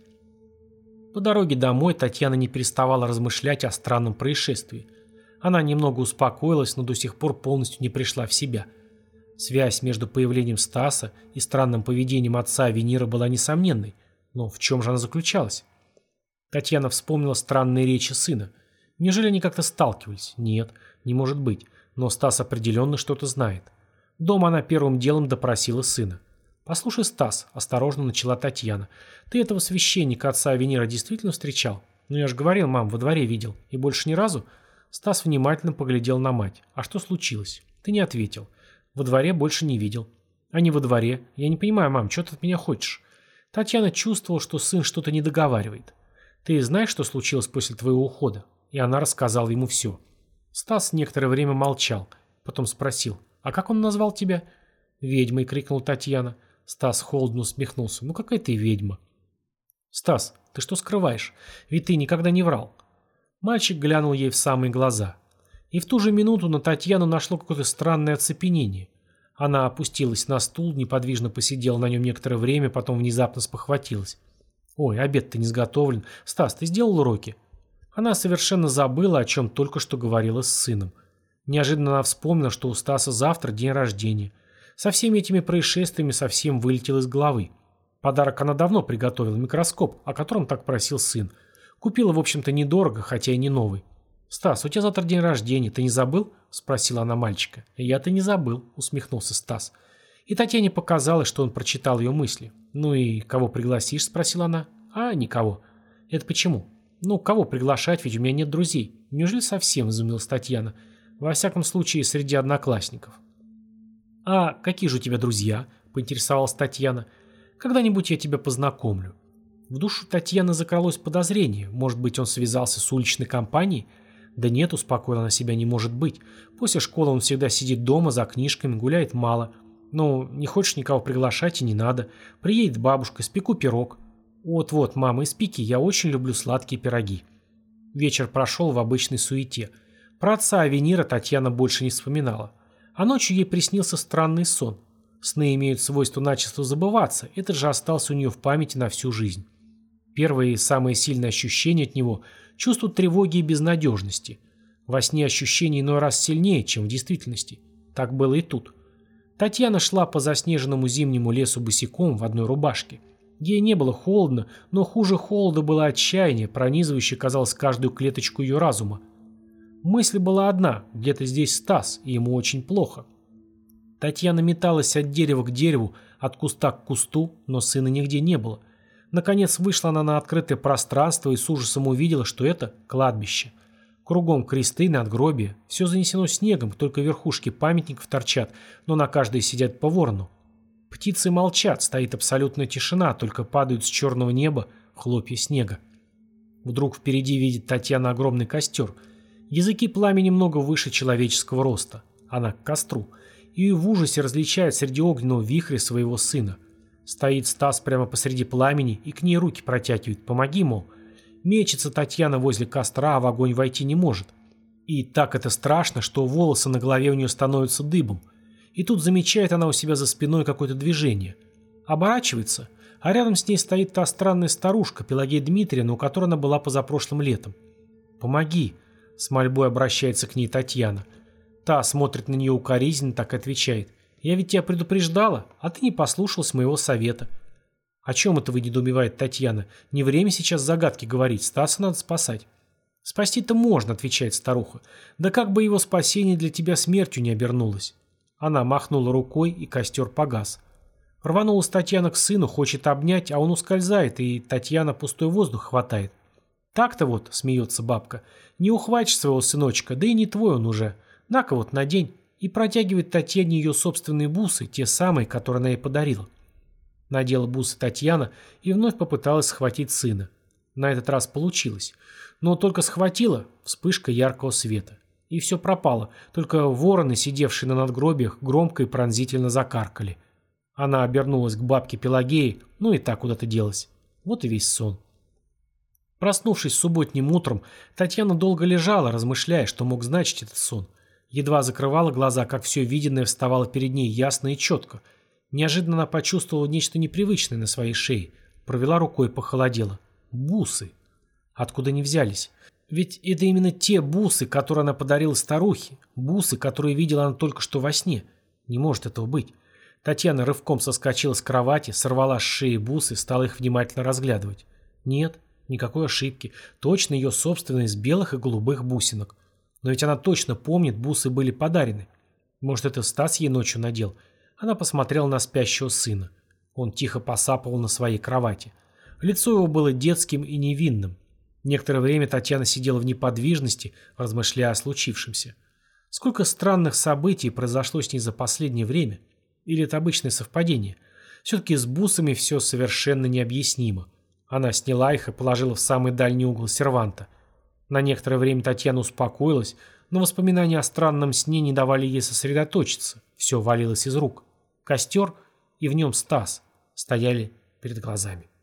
По дороге домой Татьяна не переставала размышлять о странном происшествии. Она немного успокоилась, но до сих пор полностью не пришла в себя. Связь между появлением Стаса и странным поведением отца Венера была несомненной. Но в чем же она заключалась? Татьяна вспомнила странные речи сына. Неужели они как-то сталкивались? Нет, не может быть. Но Стас определенно что-то знает. Дома она первым делом допросила сына. «Послушай, Стас», — осторожно начала Татьяна, — «ты этого священника отца Венера действительно встречал? Ну я же говорил, мам, во дворе видел. И больше ни разу?» Стас внимательно поглядел на мать. «А что случилось?» «Ты не ответил. Во дворе больше не видел». «А не во дворе? Я не понимаю, мам, что ты от меня хочешь?» Татьяна чувствовала, что сын что-то не договаривает. «Ты знаешь, что случилось после твоего ухода?» И она рассказала ему все. Стас некоторое время молчал. Потом спросил: «А как он назвал тебя?» «Ведьмой», — крикнула Татьяна. Стас холодно усмехнулся. «Ну какая ты ведьма?» «Стас, ты что скрываешь? Ведь ты никогда не врал». Мальчик глянул ей в самые глаза. И в ту же минуту на Татьяну нашло какое-то странное оцепенение. Она опустилась на стул, неподвижно посидела на нем некоторое время, потом внезапно спохватилась. «Ой, обед-то не сготовлен. Стас, ты сделал уроки?» Она совершенно забыла, о чем только что говорила с сыном. Неожиданно она вспомнила, что у Стаса завтра день рождения. Со всеми этими происшествиями совсем вылетел из головы. Подарок она давно приготовила, микроскоп, о котором так просил сын. Купила, в общем-то, недорого, хотя и не новый. «Стас, у тебя завтра день рождения, ты не забыл?» – спросила она мальчика. «Я-то не забыл», – усмехнулся Стас. И Татьяне показалось, что он прочитал ее мысли. «Ну и кого пригласишь?» – спросила она. «А, никого». «Это почему?» «Ну, кого приглашать, ведь у меня нет друзей». «Неужели совсем?» – изумилась Татьяна. «Во всяком случае, среди одноклассников». «А какие же у тебя друзья?» – поинтересовалась Татьяна. «Когда-нибудь я тебя познакомлю». В душу Татьяны закралось подозрение. Может быть, он связался с уличной компанией? Да нет, успокоила она себя, не может быть. После школы он всегда сидит дома за книжками, гуляет мало. Ну, не хочешь никого приглашать и не надо. Приедет бабушка, спеку пирог. Вот-вот, мама, испеки, я очень люблю сладкие пироги. Вечер прошел в обычной суете. Про отца Авенира Татьяна больше не вспоминала. А ночью ей приснился странный сон. Сны имеют свойство начисто забываться, этот же остался у нее в памяти на всю жизнь. Первое и самое сильное ощущение от него – чувство тревоги и безнадежности. Во сне ощущение иной раз сильнее, чем в действительности. Так было и тут. Татьяна шла по заснеженному зимнему лесу босиком в одной рубашке. Ей не было холодно, но хуже холода было отчаяние, пронизывающее, казалось, каждую клеточку ее разума. Мысль была одна – где-то здесь Стас, и ему очень плохо. Татьяна металась от дерева к дереву, от куста к кусту, но сына нигде не было. Наконец вышла она на открытое пространство и с ужасом увидела, что это кладбище. Кругом кресты, надгробия, все занесено снегом, только верхушки памятников торчат, но на каждой сидят по ворону. Птицы молчат, стоит абсолютная тишина, только падают с черного неба хлопья снега. Вдруг впереди видит Татьяна огромный костер. Языки пламени много выше человеческого роста. Она к костру. И в ужасе различает среди огненного вихря своего сына. Стоит Стас прямо посреди пламени и к ней руки протягивает. «Помоги, мол». Мечется Татьяна возле костра, а в огонь войти не может. И так это страшно, что волосы на голове у нее становятся дыбом. И тут замечает она у себя за спиной какое-то движение. Оборачивается, а рядом с ней стоит та странная старушка, Пелагея Дмитриевна, у которой она была позапрошлым летом. «Помоги», — с мольбой обращается к ней Татьяна. Та смотрит на нее укоризненно, так и отвечает. Я ведь тебя предупреждала, а ты не послушался моего совета». «О чем это вы?» — недоумевает Татьяна. «Не время сейчас загадки говорить, Стаса надо спасать». «Спасти-то можно», — отвечает старуха. «Да как бы его спасение для тебя смертью не обернулось». Она махнула рукой, и костер погас. Рванулась Татьяна к сыну, хочет обнять, а он ускользает, и Татьяна пустой воздух хватает. «Так-то вот», — смеется бабка, — «не ухватишь своего сыночка, да и не твой он уже. На-ка вот надень». И протягивает Татьяне ее собственные бусы, те самые, которые она ей подарила. Надела бусы Татьяна и вновь попыталась схватить сына. На этот раз получилось. Но только схватила — вспышка яркого света. И все пропало, только вороны, сидевшие на надгробиях, громко и пронзительно закаркали. Она обернулась к бабке Пелагее, ну и так куда-то делась. Вот и весь сон. Проснувшись субботним утром, Татьяна долго лежала, размышляя, что мог значить этот сон. Едва закрывала глаза, как все виденное вставало перед ней ясно и четко. Неожиданно она почувствовала нечто непривычное на своей шее. Провела рукой и похолодела. Бусы. Откуда они взялись? Ведь это именно те бусы, которые она подарила старухе. Бусы, которые видела она только что во сне. Не может этого быть. Татьяна рывком соскочила с кровати, сорвала с шеи бусы, стала их внимательно разглядывать. Нет, никакой ошибки. Точно ее собственные из белых и голубых бусинок. Но ведь она точно помнит, бусы были подарены. Может, это Стас ей ночью надел? Она посмотрела на спящего сына. Он тихо посапывал на своей кровати. Лицо его было детским и невинным. Некоторое время Татьяна сидела в неподвижности, размышляя о случившемся. Сколько странных событий произошло с ней за последнее время? Или это обычное совпадение? Все-таки с бусами все совершенно необъяснимо. Она сняла их и положила в самый дальний угол серванта. На некоторое время Татьяна успокоилась, но воспоминания о странном сне не давали ей сосредоточиться. Все валилось из рук. Костер и в нем Стас стояли перед глазами.